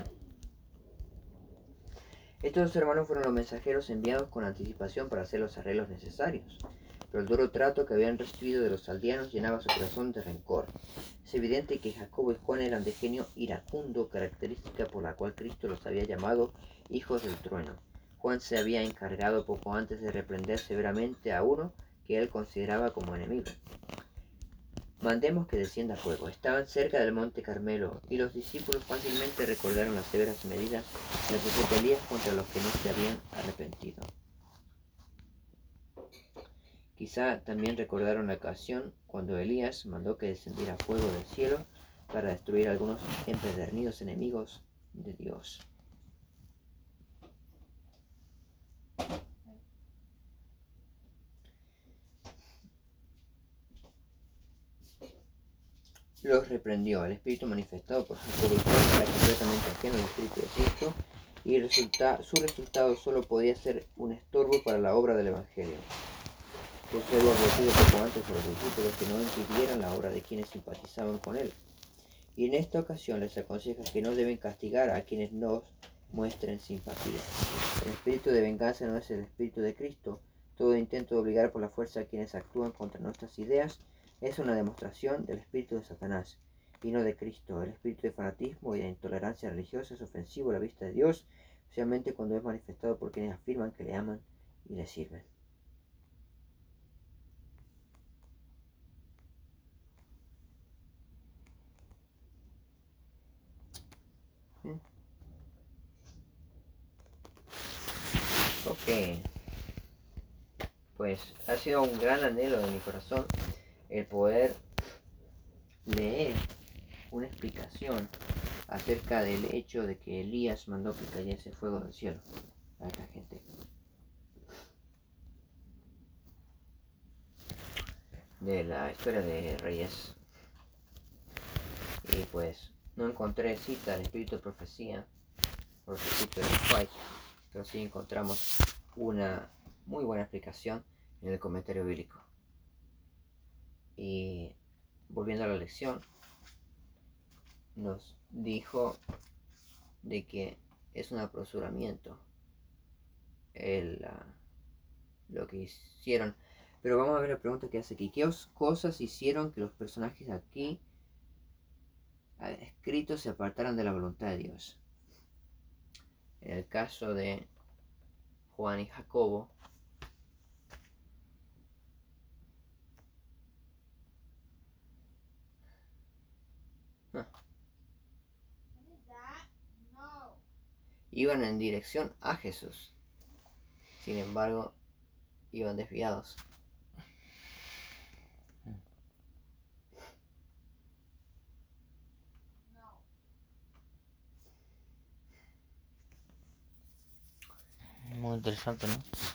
Estos dos hermanos fueron los mensajeros enviados con anticipación para hacer los arreglos necesarios, pero el duro trato que habían recibido de los aldeanos llenaba su corazón de rencor. Es evidente que Jacobo y Juan eran de genio iracundo, característica por la cual Cristo los había llamado hijos del trueno. Juan se había encargado poco antes de reprender severamente a uno que él consideraba como enemigo. Mandemos que descienda fuego. Estaban cerca del monte Carmelo, y los discípulos fácilmente recordaron las severas medidas del profeta Elías contra los que no se habían arrepentido. Quizá también recordaron la ocasión cuando Elías mandó que descendiera fuego del cielo para destruir a algunos empedernidos enemigos de Dios. Los reprendió. El espíritu manifestado por Jacobo y Juan era completamente ajeno al espíritu de Cristo, y resulta, su resultado solo podía ser un estorbo para la obra del Evangelio. Pues se había advertido poco antes a los discípulos que no impidieran la obra de quienes simpatizaban con él. Y en esta ocasión les aconseja que no deben castigar a quienes no muestren simpatía. El espíritu de venganza no es el espíritu de Cristo. Todo intento de obligar por la fuerza a quienes actúan contra nuestras ideas es una demostración del espíritu de Satanás y no de Cristo. El espíritu de fanatismo y de intolerancia religiosa es ofensivo a la vista de Dios, especialmente cuando es manifestado por quienes afirman que le aman y le sirven. ¿Mm? Ok, pues ha sido un gran anhelo de mi corazón el poder leer una explicación acerca del hecho de que Elías mandó que cayese fuego del cielo a esta gente. De la historia de Reyes. Y pues no encontré cita del espíritu de profecía por el espíritu de White, pero sí encontramos una muy buena explicación en el comentario bíblico. Y volviendo a la lección, nos dijo de que es un apresuramiento el, uh, lo que hicieron. Pero vamos a ver la pregunta que hace aquí. ¿Qué cosas hicieron que los personajes aquí escritos se apartaran de la voluntad de Dios? En el caso de Juan y Jacobo, ah, iban en dirección a Jesús. Sin embargo, iban desviados. Muy interesante, ¿no?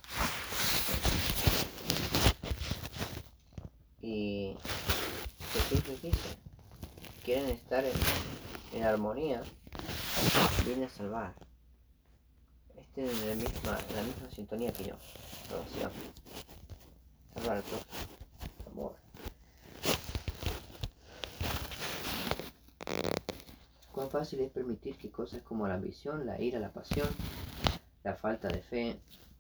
Y Jesús les dice, quieren estar en, en armonía, vienen a salvar. Estén en la misma, en la misma sintonía que yo. Salvación. Salvar al prójimo. Amor. Cuán fácil es permitir que cosas como la ambición, la ira, la pasión, la falta de fe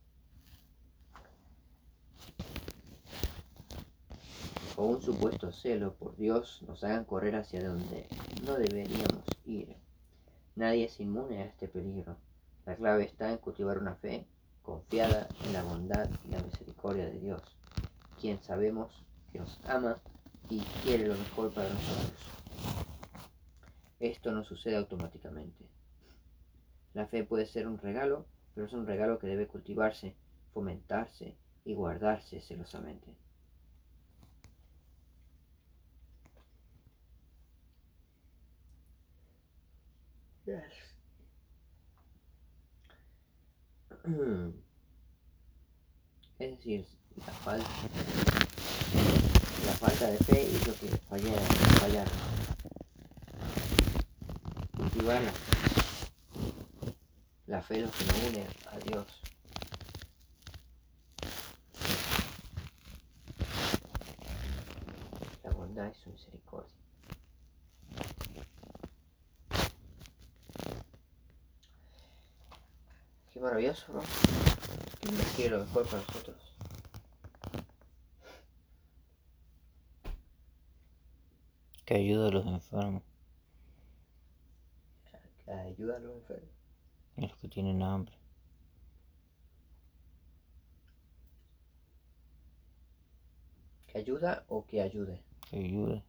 o un supuesto celo por Dios nos hagan correr hacia donde no deberíamos ir. Nadie es inmune a este peligro. La clave está en cultivar una fe confiada en la bondad y la misericordia de Dios, quien sabemos que nos ama y quiere lo mejor para nosotros. Esto no sucede automáticamente. La fe puede ser un regalo, pero es un regalo que debe cultivarse, fomentarse y guardarse celosamente. Yes. Es decir, la falta, la falta de fe hizo que fallara, fallara. Cultivar la fe. La fe es lo que nos une a Dios. La bondad y su misericordia. Qué maravilloso, ¿no? Que Dios quiere lo mejor para nosotros. Que ayuda a los enfermos Que ayuda a los enfermos. y a los que tienen hambre. Que ayuda o que ayude. Que ayude.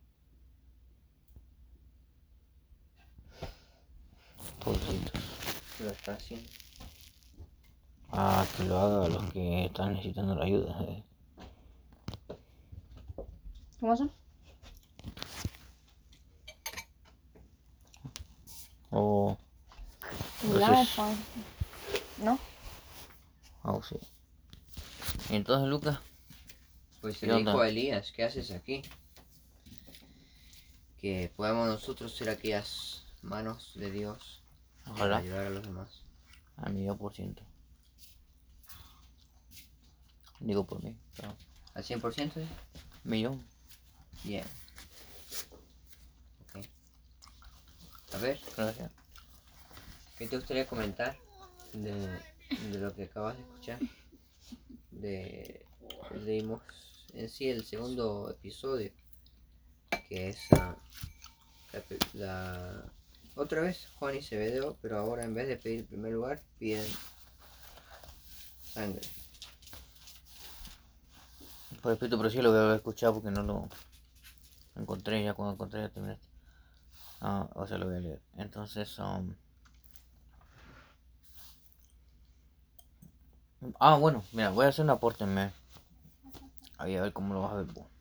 Pobrecitos. Lo está haciendo. Ah, que lo haga a los que están necesitando la ayuda. eh. ¿Cómo son? O... La Entonces, fa- ¿No? ah, sí. Y entonces, Lucas, Pues se ¿qué le dijo onda? a Elías, ¿qué haces aquí? Que podamos nosotros ser aquellas manos de Dios para Ojalá, ayudar a los demás. al millón por ciento. Digo por mí, pero... ¿Al cien por ciento? Millón. Bien. Ok. A ver, Gracias. ¿qué te gustaría comentar de, de lo que acabas de escuchar? De, leímos en sí el segundo episodio, que es uh, la, la... Otra vez Juan y Zebedeo, pero ahora en vez de pedir primer lugar, piden sangre. Por respeto, pero sí lo voy a haber escuchado porque no lo encontré ya cuando encontré ya terminé. Ah, o sea, lo voy a leer. Entonces, um... ah, bueno, mira, voy a hacer un aporte en me. Ahí a ver cómo lo vas a ver vos.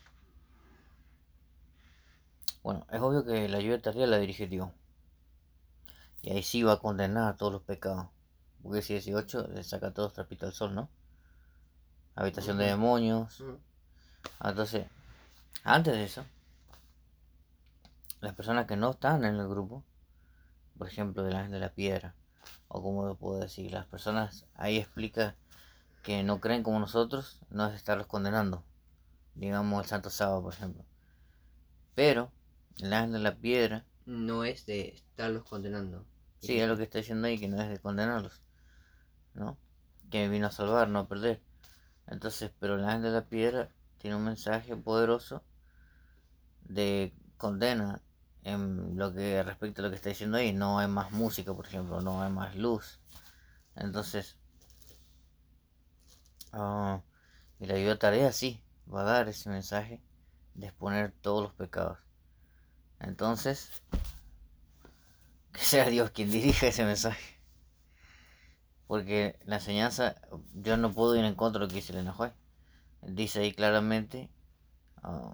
Bueno, es obvio que la lluvia tardía la dirige Dios. Y ahí sí va a condenar a todos los pecados. Porque si dieciocho le saca todos trapitos al sol, ¿no? Habitación de Ujú. demonios. Ujú. Entonces, antes de eso, las personas que no están en el grupo, por ejemplo, del ángel de la piedra, o como lo puedo decir, las personas ahí explica que no creen como nosotros, no es estarlos condenando. Digamos el Santo Sábado, por ejemplo. Pero, el ángel de la piedra, No es de estarlos condenando. sí, es lo que está diciendo ahí, que no es de condenarlos, ¿no? Que vino a salvar, no a perder. Entonces, pero el ángel de la piedra tiene un mensaje poderoso de condena en lo que respecta a lo que está diciendo ahí. No hay más música, por ejemplo, no hay más luz. Entonces, uh, y la ayuda tarea sí va a dar ese mensaje de exponer todos los pecados. Entonces, que sea Dios quien dirija ese mensaje. Porque la enseñanza, yo no puedo ir en contra de lo que dice el Enajuay. Dice ahí claramente. Uh,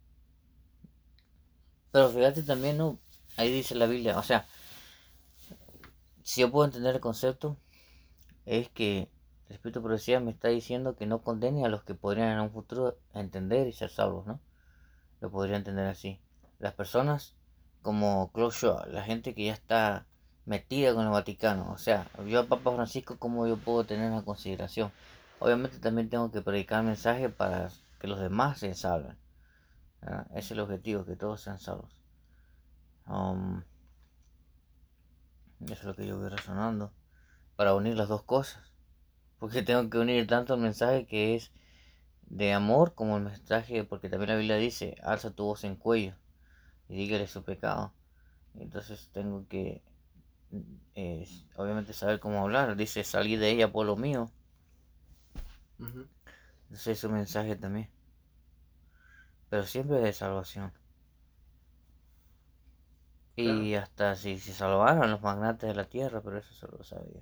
pero fíjate también, ¿no? Ahí dice la Biblia, o sea, si yo puedo entender el concepto, es que el Espíritu de Profecía me está diciendo que no condene a los que podrían en un futuro entender y ser salvos, ¿no? Lo podría entender así. Las personas como Klaus Schwab, la gente que ya está metida con el Vaticano, o sea, yo a Papa Francisco, ¿cómo yo puedo tener una consideración? Obviamente también tengo que predicar el mensaje para que los demás se salven. ¿Verdad? Ese es el objetivo, que todos sean salvos. Um, eso es lo que yo voy razonando. para unir las dos cosas. Porque tengo que unir tanto el mensaje que es de amor como el mensaje, porque también la Biblia dice, alza tu voz en cuello y dígale su pecado. Entonces tengo que, eh, obviamente, saber cómo hablar. Dice, salí de ella por lo mío. Ujú. Entonces es un mensaje también. Pero siempre de salvación. Y Claro. hasta si se salvaron los magnates de la tierra, pero eso solo lo sabía.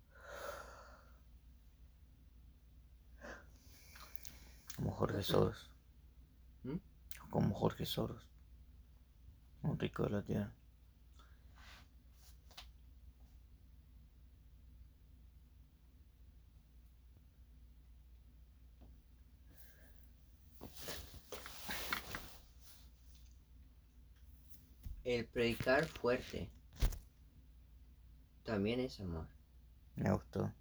Como Jorge Entonces, Soros. ¿Mm? Como Jorge Soros. Un rico de la tierra. el predicar fuerte también es amor. Me gustó.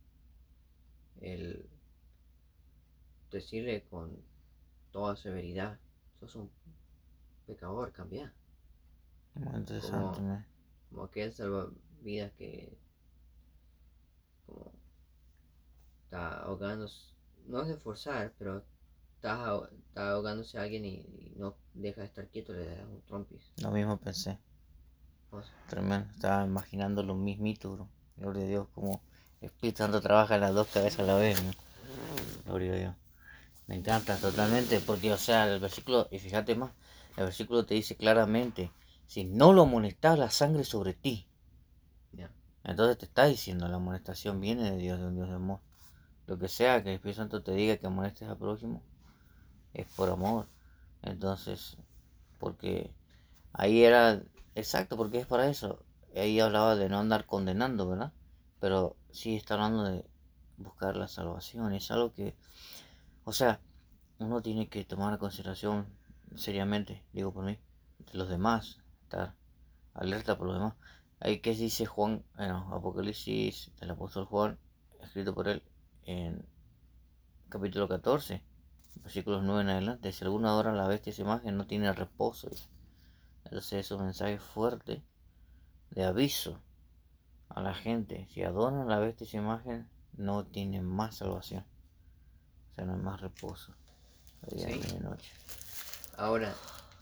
El decirle con toda severidad, sos un pecador, cambia. Muy interesante, Como, me. como aquel salvavidas que como está ahogándose, no es de forzar, pero está, aho- está ahogándose a alguien y, y no deja de estar quieto, le das un trompis. Lo mismo pensé. O sea, Tremendo. Estaba imaginando lo mismito, bro. Gloria a Dios, como el Espíritu Santo trabaja en las dos cabezas a la vez, ¿no? Gloria a Dios. Me encanta totalmente, porque, o sea, el versículo, y fíjate más, el versículo te dice claramente, si no lo amonestas la sangre sobre ti. ya. Entonces te está diciendo, la amonestación viene de Dios, de un Dios de amor. Lo que sea que el Espíritu Santo te diga que amonestes al prójimo, es por amor. Entonces, porque ahí era, exacto, porque es para eso. Ahí hablaba de no andar condenando, ¿verdad? Pero sí está hablando de buscar la salvación. Es algo que, o sea, uno tiene que tomar en consideración seriamente, digo por mí, de los demás, estar alerta por los demás. Ahí que dice Juan, bueno, Apocalipsis del apóstol Juan, escrito por él en capítulo catorce, versículos nueve en adelante. Si alguno adora a la bestia esa imagen, no tiene reposo. Entonces es un mensaje fuerte de aviso a la gente. Si adoran a la bestia esa imagen, no tienen más salvación. O sea, no hay más reposo. De día Sí. ni de noche. Ahora,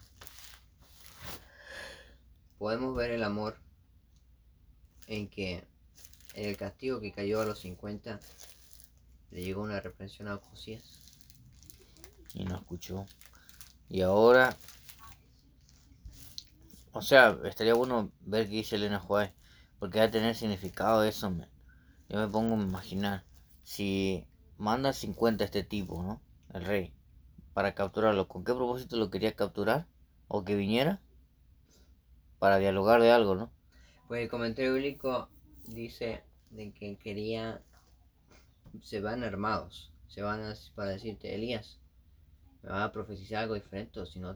podemos ver el amor en que en el castigo que cayó a los cincuenta le llegó una reprensión a Josías. Y no escuchó. Y ahora, o sea, estaría bueno ver qué dice Elena Juárez. Porque va a tener significado eso, man. Yo me pongo a imaginar. Si manda cincuenta a este tipo, ¿no? El rey. Para capturarlo. ¿Con qué propósito lo quería capturar? ¿O que viniera? Para dialogar de algo, ¿no? Pues el comentario bíblico dice de que quería, se van armados, se van a, para decirte, Elías, me va a profetizar algo diferente, o si no,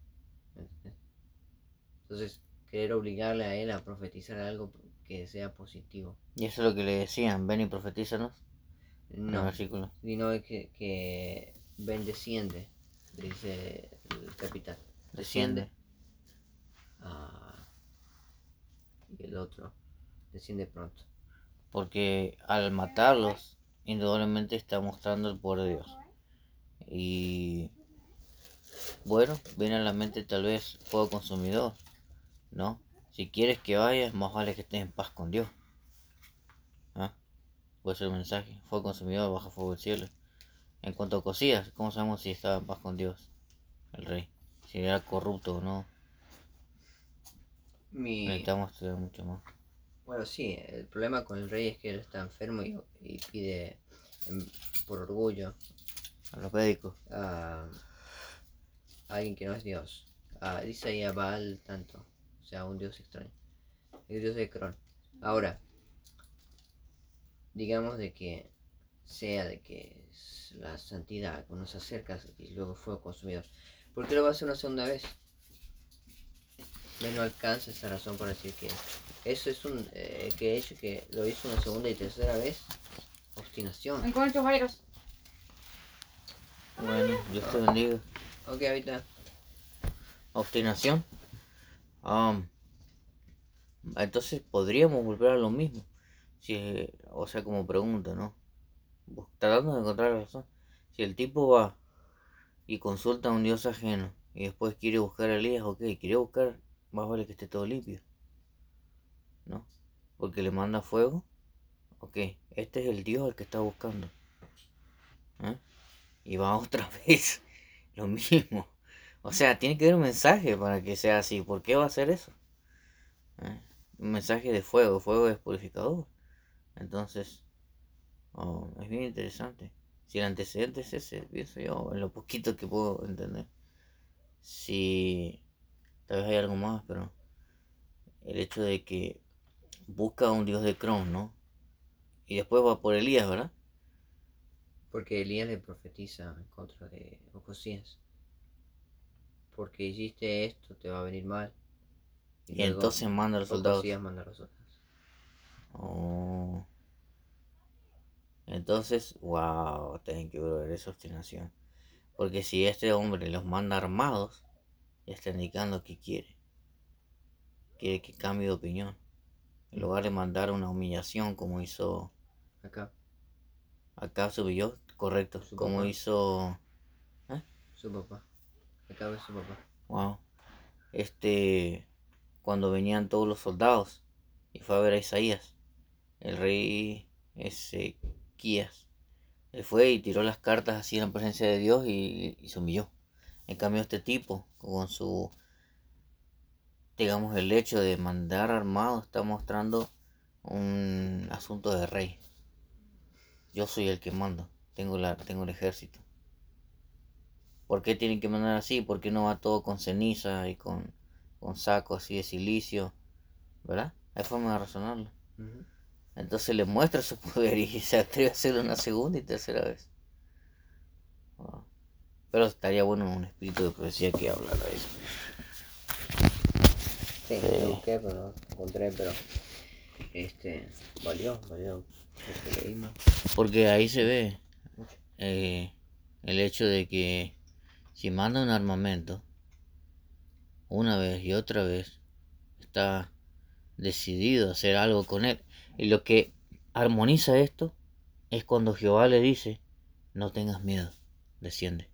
entonces querer obligarle a él a profetizar algo que sea positivo. Y eso es lo que le decían. Ven y profetízanos. En el No, versículo. sino que, que ven desciende, dice el capitán, desciende. Desciende. Ah, y el otro, desciende pronto. Porque al matarlos, indudablemente está mostrando el poder de Dios. Y bueno, viene a la mente tal vez fuego consumidor, ¿no? Si quieres que vayas, más vale que estés en paz con Dios. ¿Ah? Puede ser el mensaje. Fuego consumidor, baja fuego del cielo. En cuanto a Cosías, ¿cómo sabemos si estaba en paz con Dios? El rey. Si era corrupto o no. Mi, Necesitamos estudiar mucho más. bueno, sí, el problema con el rey es que él está enfermo y, y pide em, por orgullo A los médicos. a, a alguien que no es Dios. Ah, dice ahí a Baal tanto, o sea, un Dios extraño. El Dios de Cron. Ahora, digamos de que sea de que es la santidad, cuando se acerca y luego fue consumido. ¿Por qué lo va a hacer una segunda vez? No alcanza esa razón para decir que eso es un eh, que hecho que lo hizo una segunda y tercera vez. Obstinación. Encuentro Jairos. Bueno, Dios te bendiga. Ok, ahorita. Obstinación. Um, entonces podríamos volver a lo mismo. Si, o sea, como pregunta, ¿no? Tratando de encontrar la razón. Si el tipo va y consulta a un dios ajeno y después quiere buscar a Elías, ok, quiere buscar, más vale que esté todo limpio, ¿no? Porque le manda fuego, ok, este es el dios al que está buscando, ¿eh? Y va otra vez, lo mismo. O sea, tiene que haber un mensaje para que sea así. ¿Por qué va a hacer eso? ¿Eh? Un mensaje de fuego, fuego es purificador. Entonces, oh, es bien interesante. Si el antecedente es ese, pienso yo, en lo poquito que puedo entender. Si tal vez hay algo más, pero el hecho de que busca a un dios de Cron, ¿no? Y después va por Elías, ¿verdad? Porque Elías le profetiza en contra de Ocosías. Porque hiciste esto, te va a venir mal. Y, y entonces manda a los soldados. Ocosías manda a los soldados. Oh. Entonces, wow, tienen que ver esa obstinación. Porque si este hombre los manda armados, ya está indicando que quiere. Quiere que cambie de opinión. En lugar de mandar una humillación como hizo acá. Acá se humilló, correcto. Su como papá. hizo ¿eh? Su papá. Acá ve su papá. Wow. Este, cuando venían todos los soldados y fue a ver a Isaías, el rey Ezequías, él fue y tiró las cartas así en la presencia de Dios y, y se humilló. En cambio este tipo, con su, digamos, el hecho de mandar armado, está mostrando un asunto de rey. Yo soy el que mando, tengo, la, tengo el ejército. ¿Por qué tienen que mandar así? ¿Por qué no va todo con ceniza y con, con saco así de silicio? ¿Verdad? Hay forma de razonarlo. Uh-huh. Entonces le muestra su poder y se atreve a hacerlo una segunda y tercera vez. Wow. Pero estaría bueno un espíritu de profecía que hablara de eso. Sí, eh, lo busqué, pero no encontré, pero este valió, valió lo que leímos. Porque ahí se ve eh, el hecho de que si manda un armamento una vez y otra vez, está decidido a hacer algo con él. Y lo que armoniza esto es cuando Jehová le dice, no tengas miedo, desciende.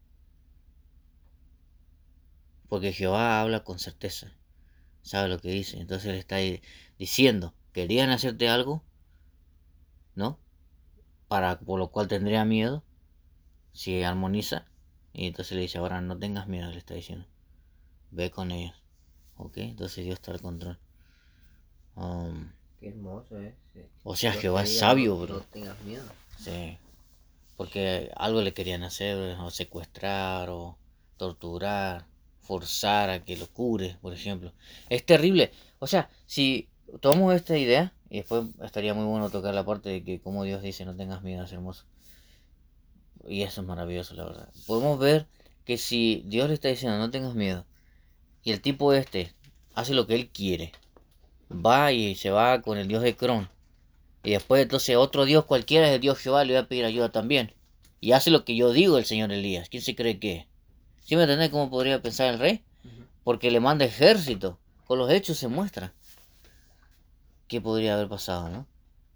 Porque Jehová habla con certeza, sabe lo que dice. Entonces le está diciendo, querían hacerte algo, ¿no? Para, por lo cual tendría miedo, si armoniza. Y entonces le dice, ahora no tengas miedo, le está diciendo. Ve con ellos. ¿Ok? Entonces Dios está al control. Um, Qué hermoso es. Sí. O sea, Jehová es sabio, bro. No tengas miedo. Sí. Porque algo le querían hacer, o secuestrar, o torturar, forzar a que lo cure, por ejemplo. Es terrible. O sea, si tomamos esta idea, y después estaría muy bueno tocar la parte de que como Dios dice, no tengas miedo, es hermoso. Y eso es maravilloso, la verdad. Podemos ver que si Dios le está diciendo, no tengas miedo, y el tipo este hace lo que él quiere, va y se va con el dios de Cron, y después entonces otro dios cualquiera es el dios Jehová, le va a pedir ayuda también. Y hace lo que yo digo el señor Elías. ¿Quién se cree que es? ¿Sí me entendés cómo podría pensar el rey? Uh-huh. Porque le manda ejército. Con los hechos se muestra qué podría haber pasado, ¿no?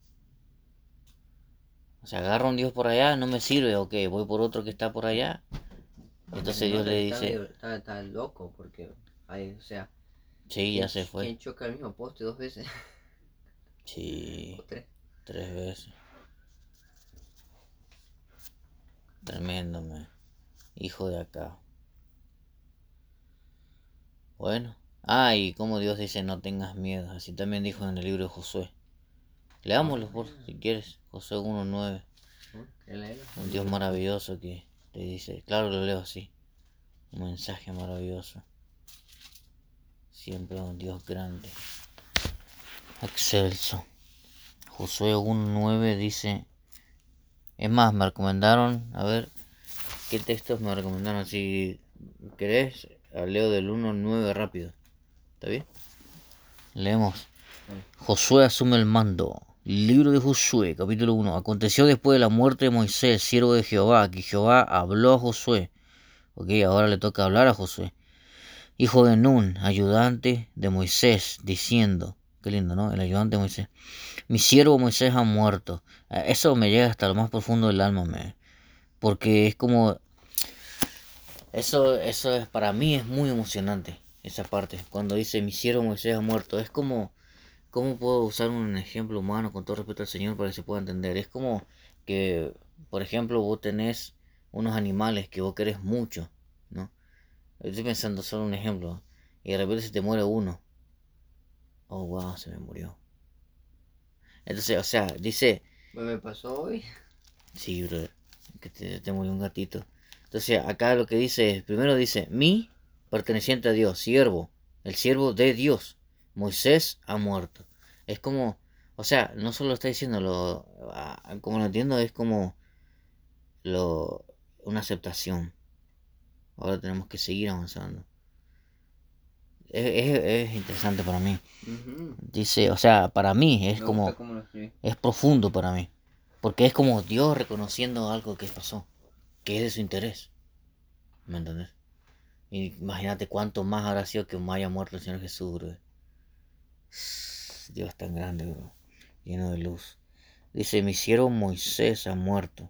O sea, agarra un dios por allá, no me sirve, ok, voy por otro que está por allá. Entonces no, Dios le está, dice... Está, está loco porque hay, o sea... Sí, ya se fue. ¿Quién choca el mismo poste dos veces? Sí. ¿O tres? Tres veces. Tremendo, man. Hijo de acá. Bueno. Ah, y como Dios dice, no tengas miedo. Así también dijo en el libro de Josué. Leámoslo, por si quieres. Josué uno nueve. Un Dios maravilloso que te dice. Claro, lo leo así. Un mensaje maravilloso. Siempre un Dios grande. Excelso. Josué uno nueve dice. Es más, me recomendaron. A ver. ¿Qué textos me recomendaron? Si querés, leo del uno al nueve rápido. ¿Está bien? Leemos. Josué asume el mando. Libro de Josué, capítulo uno. Aconteció después de la muerte de Moisés, siervo de Jehová, que Jehová habló a Josué. Ok, ahora le toca hablar a Josué, hijo de Nun, ayudante de Moisés, diciendo: Qué lindo, ¿no? El ayudante de Moisés. Mi siervo Moisés ha muerto. Eh, Eso me llega hasta lo más profundo del alma, me, porque es como, eso, eso es para mí es muy emocionante esa parte. Cuando dice mi siervo Moisés ha muerto, es como, ¿cómo puedo usar un ejemplo humano con todo respeto al Señor para que se pueda entender? Es como que, por ejemplo, vos tenés unos animales que vos querés mucho, ¿no? Estoy pensando solo un ejemplo, y de repente se te muere uno. Oh, wow, se me murió. Entonces, o sea, dice, Pues me pasó hoy. sí, brother, que te, te murió un gatito. Entonces, acá lo que dice es, primero dice, mi perteneciente a Dios, siervo, el siervo de Dios, Moisés ha muerto. Es como, o sea, no solo está diciendo, lo, ah, como lo entiendo, es como lo, una aceptación. Ahora tenemos que seguir avanzando. Es, es, es interesante para mí. Ujú. Dice, o sea, para mí es Me gusta como, cómo lo escribí. es profundo para mí. Porque es como Dios reconociendo algo que pasó, que es de su interés. ¿Me entendés? Y imagínate cuánto más habrá sido que me haya muerto el Señor Jesús, bro. Dios tan grande, bro. Lleno de luz. Dice, mi siervo Moisés ha muerto.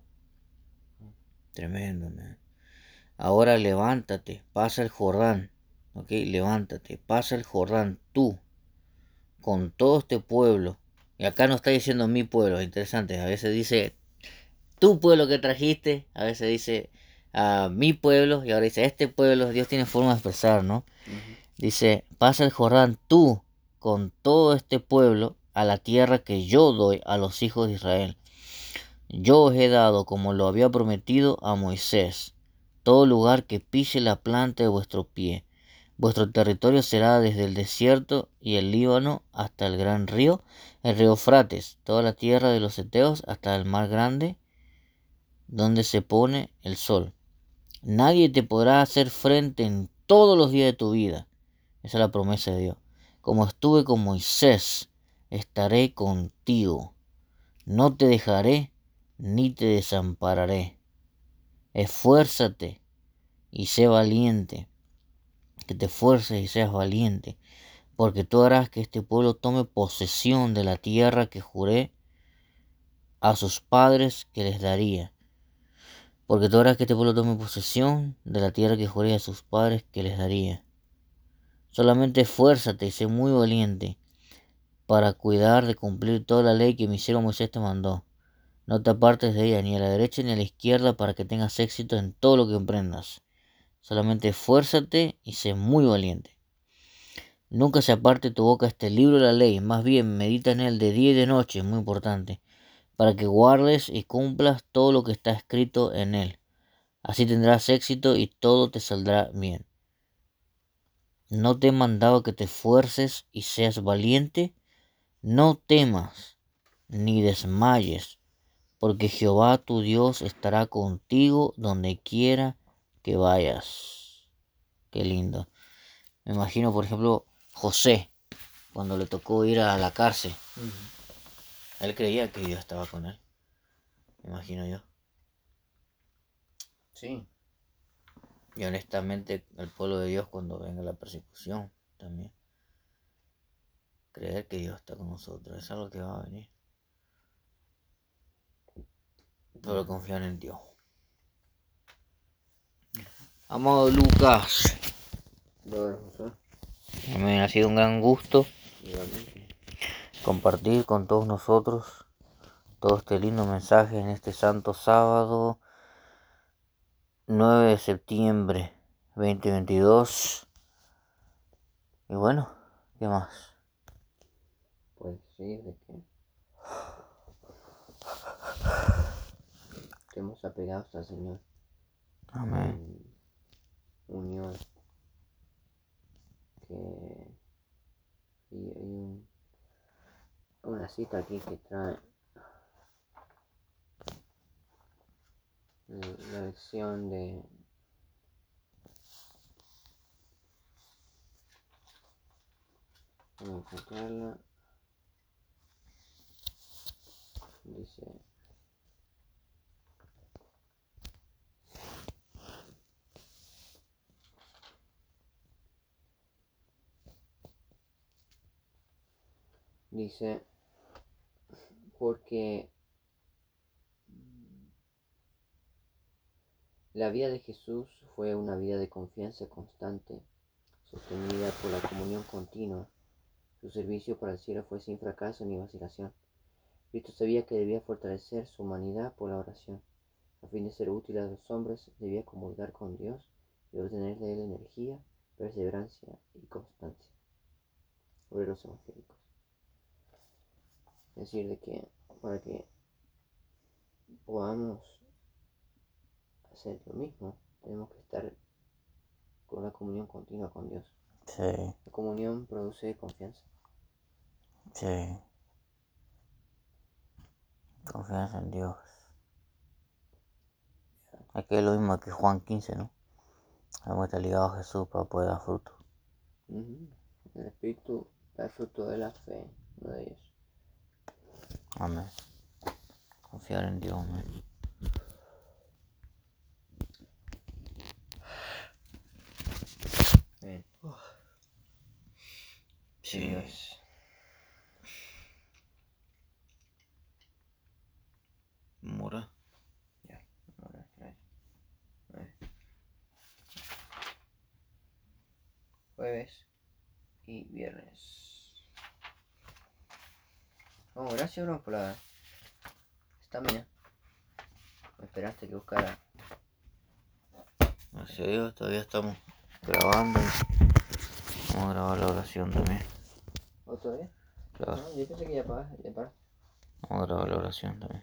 Tremendo, man. Ahora levántate, pasa el Jordán. Ok, levántate, pasa el Jordán tú, con todo este pueblo. Y acá no está diciendo mi pueblo, interesante. A veces dice tu pueblo que trajiste, a veces dice a mi pueblo, y ahora dice este pueblo. Dios tiene forma de expresar, ¿no? Ujú. Dice, pasa el Jordán tú con todo este pueblo a la tierra que yo doy a los hijos de Israel. Yo os he dado, como lo había prometido a Moisés, todo lugar que pise la planta de vuestro pie. Vuestro territorio será desde el desierto y el Líbano hasta el gran río, el río Eufrates, toda la tierra de los heteos hasta el mar grande, donde se pone el sol. Nadie te podrá hacer frente en todos los días de tu vida. Esa es la promesa de Dios. Como estuve con Moisés, estaré contigo. No te dejaré ni te desampararé. Esfuérzate y sé valiente. Que te esfuerces y seas valiente, porque tú harás que este pueblo tome posesión de la tierra que juré a sus padres que les daría. Porque tú harás que este pueblo tome posesión de la tierra que juré a sus padres que les daría. Solamente esfuérzate y sé muy valiente para cuidar de cumplir toda la ley que mi siervo Moisés te mandó. No te apartes de ella, ni a la derecha ni a la izquierda, para que tengas éxito en todo lo que emprendas. Solamente esfuérzate y sé muy valiente. Nunca se aparte tu boca este libro de la ley, más bien medita en él de día y de noche, es muy importante, para que guardes y cumplas todo lo que está escrito en él. Así tendrás éxito y todo te saldrá bien. ¿No te he mandado que te esfuerces y seas valiente? No temas ni desmayes, porque Jehová tu Dios estará contigo donde quiera que vayas. Qué lindo. Me imagino, por ejemplo, José, cuando le tocó ir a la cárcel. Ujú. Él creía que Dios estaba con él, me imagino yo. Sí. Y honestamente, el pueblo de Dios, cuando venga la persecución, también creer que Dios está con nosotros es algo que va a venir. Pero confiar en Dios. Amado Lucas, Brother José. me ha sido un gran gusto Igualmente. compartir con todos nosotros todo este lindo mensaje en este santo sábado nueve de septiembre veinte veintidós. Y bueno, ¿qué más? Pues sí, de que estemos apegados al Señor Amén. en unión. Que y hay un, una cita aquí que trae la lección de vamos a encontrarla. Dice Dice, porque la vida de Jesús fue una vida de confianza constante, sostenida por la comunión continua. Su servicio para el cielo fue sin fracaso ni vacilación. Cristo sabía que debía fortalecer su humanidad por la oración. A fin de ser útil a los hombres, debía comulgar con Dios y obtener de él energía, perseverancia y constancia. Obreros evangélicos. Es decir, de que para que podamos hacer lo mismo, tenemos que estar con una comunión continua con Dios. Sí, La comunión produce confianza. sí. Confianza en Dios. Aquí es lo mismo que Juan quince, ¿no? Debemos estar ligados a Jesús para poder dar fruto. Uh-huh. El Espíritu da el fruto de la fe, no de ellos. Amén. Confiar en Dios, amén. Bien. Sí. Dios. Mora. Ya. Ahora, ahí. Ahí. Jueves y viernes. Oh, gracias, bro, por la estamina. Me esperaste que buscara. Gracias a Dios, todavía estamos grabando. Vamos a grabar la oración también. ¿Otra vez? Claro. No, yo pensé que ya para, ya para. Vamos a grabar la oración también.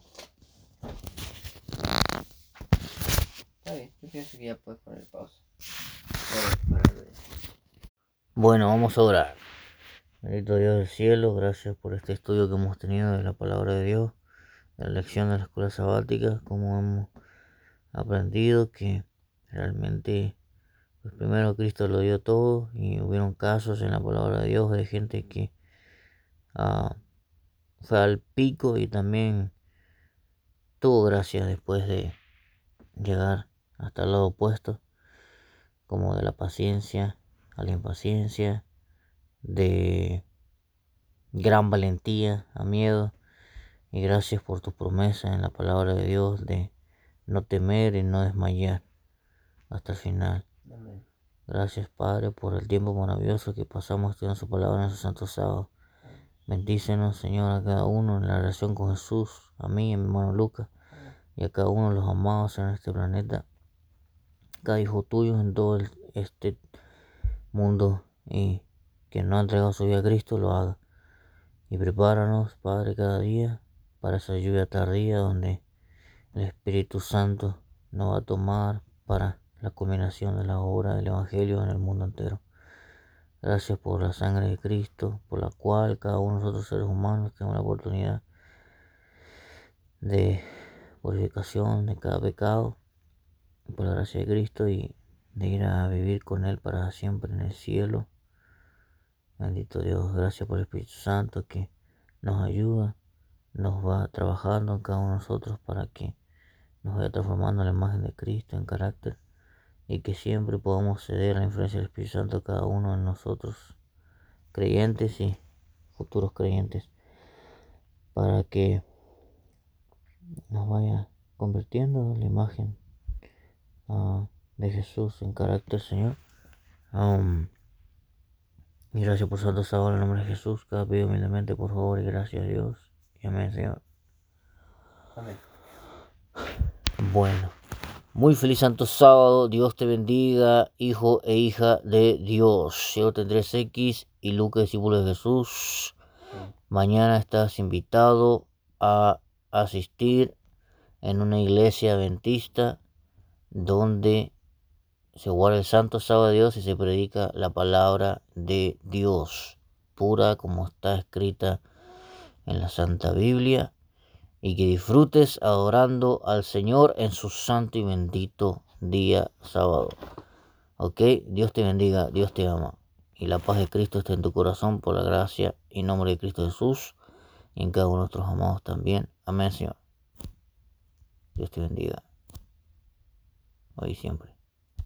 Está bien, yo pienso que ya puedes poner pausa. Para, para ver. Bueno, vamos a orar. Bendito Dios del cielo, gracias por este estudio que hemos tenido de la palabra de Dios, de la lección de la escuela sabática, como hemos aprendido que realmente, pues primero Cristo lo dio todo y hubieron casos en la palabra de Dios de gente que uh, fue al pico y también tuvo gracia después de llegar hasta el lado opuesto, como de la paciencia a la impaciencia, de gran valentía a miedo. Y gracias por tu promesa en la palabra de Dios de no temer y no desmayar hasta el final. Amén. Gracias, Padre, por el tiempo maravilloso que pasamos estudiando su palabra en su santo sábado. Bendícenos, Señor, a cada uno en la relación con Jesús, a mí y a mi hermano Lucas, y a cada uno de los amados en este planeta, cada hijo tuyo en todo el, este mundo, y que no ha entregado su vida a Cristo lo haga. Y prepáranos, Padre, cada día para esa lluvia tardía donde el Espíritu Santo nos va a tomar para la culminación de la obra del Evangelio en el mundo entero. Gracias por la sangre de Cristo, por la cual cada uno de nosotros seres humanos tenemos la oportunidad de purificación de cada pecado, por la gracia de Cristo, y de ir a vivir con Él para siempre en el cielo. Bendito Dios, gracias por el Espíritu Santo que nos ayuda, nos va trabajando en cada uno de nosotros para que nos vaya transformando en la imagen de Cristo, en carácter, y que siempre podamos ceder a la influencia del Espíritu Santo cada uno de nosotros, creyentes y futuros creyentes, para que nos vaya convirtiendo en la imagen uh, de Jesús en carácter, Señor. Um, y gracias por santo sábado en el nombre de Jesús. Cada pido humildemente, por favor, y gracias a Dios. Y amén, Señor. Amén. Bueno, muy feliz santo sábado. Dios te bendiga, hijo e hija de Dios. Yo tendré X y Lucas, discípulo de Jesús. Amén. Mañana estás invitado a asistir en una iglesia adventista donde se guarda el santo sábado de Dios y se predica la palabra de Dios, pura como está escrita en la Santa Biblia, y que disfrutes adorando al Señor en su santo y bendito día sábado. Ok, Dios te bendiga, Dios te ama, y la paz de Cristo esté en tu corazón por la gracia y nombre de Cristo Jesús, y en cada uno de nuestros amados también. Amén, Señor. Dios te bendiga, hoy y siempre.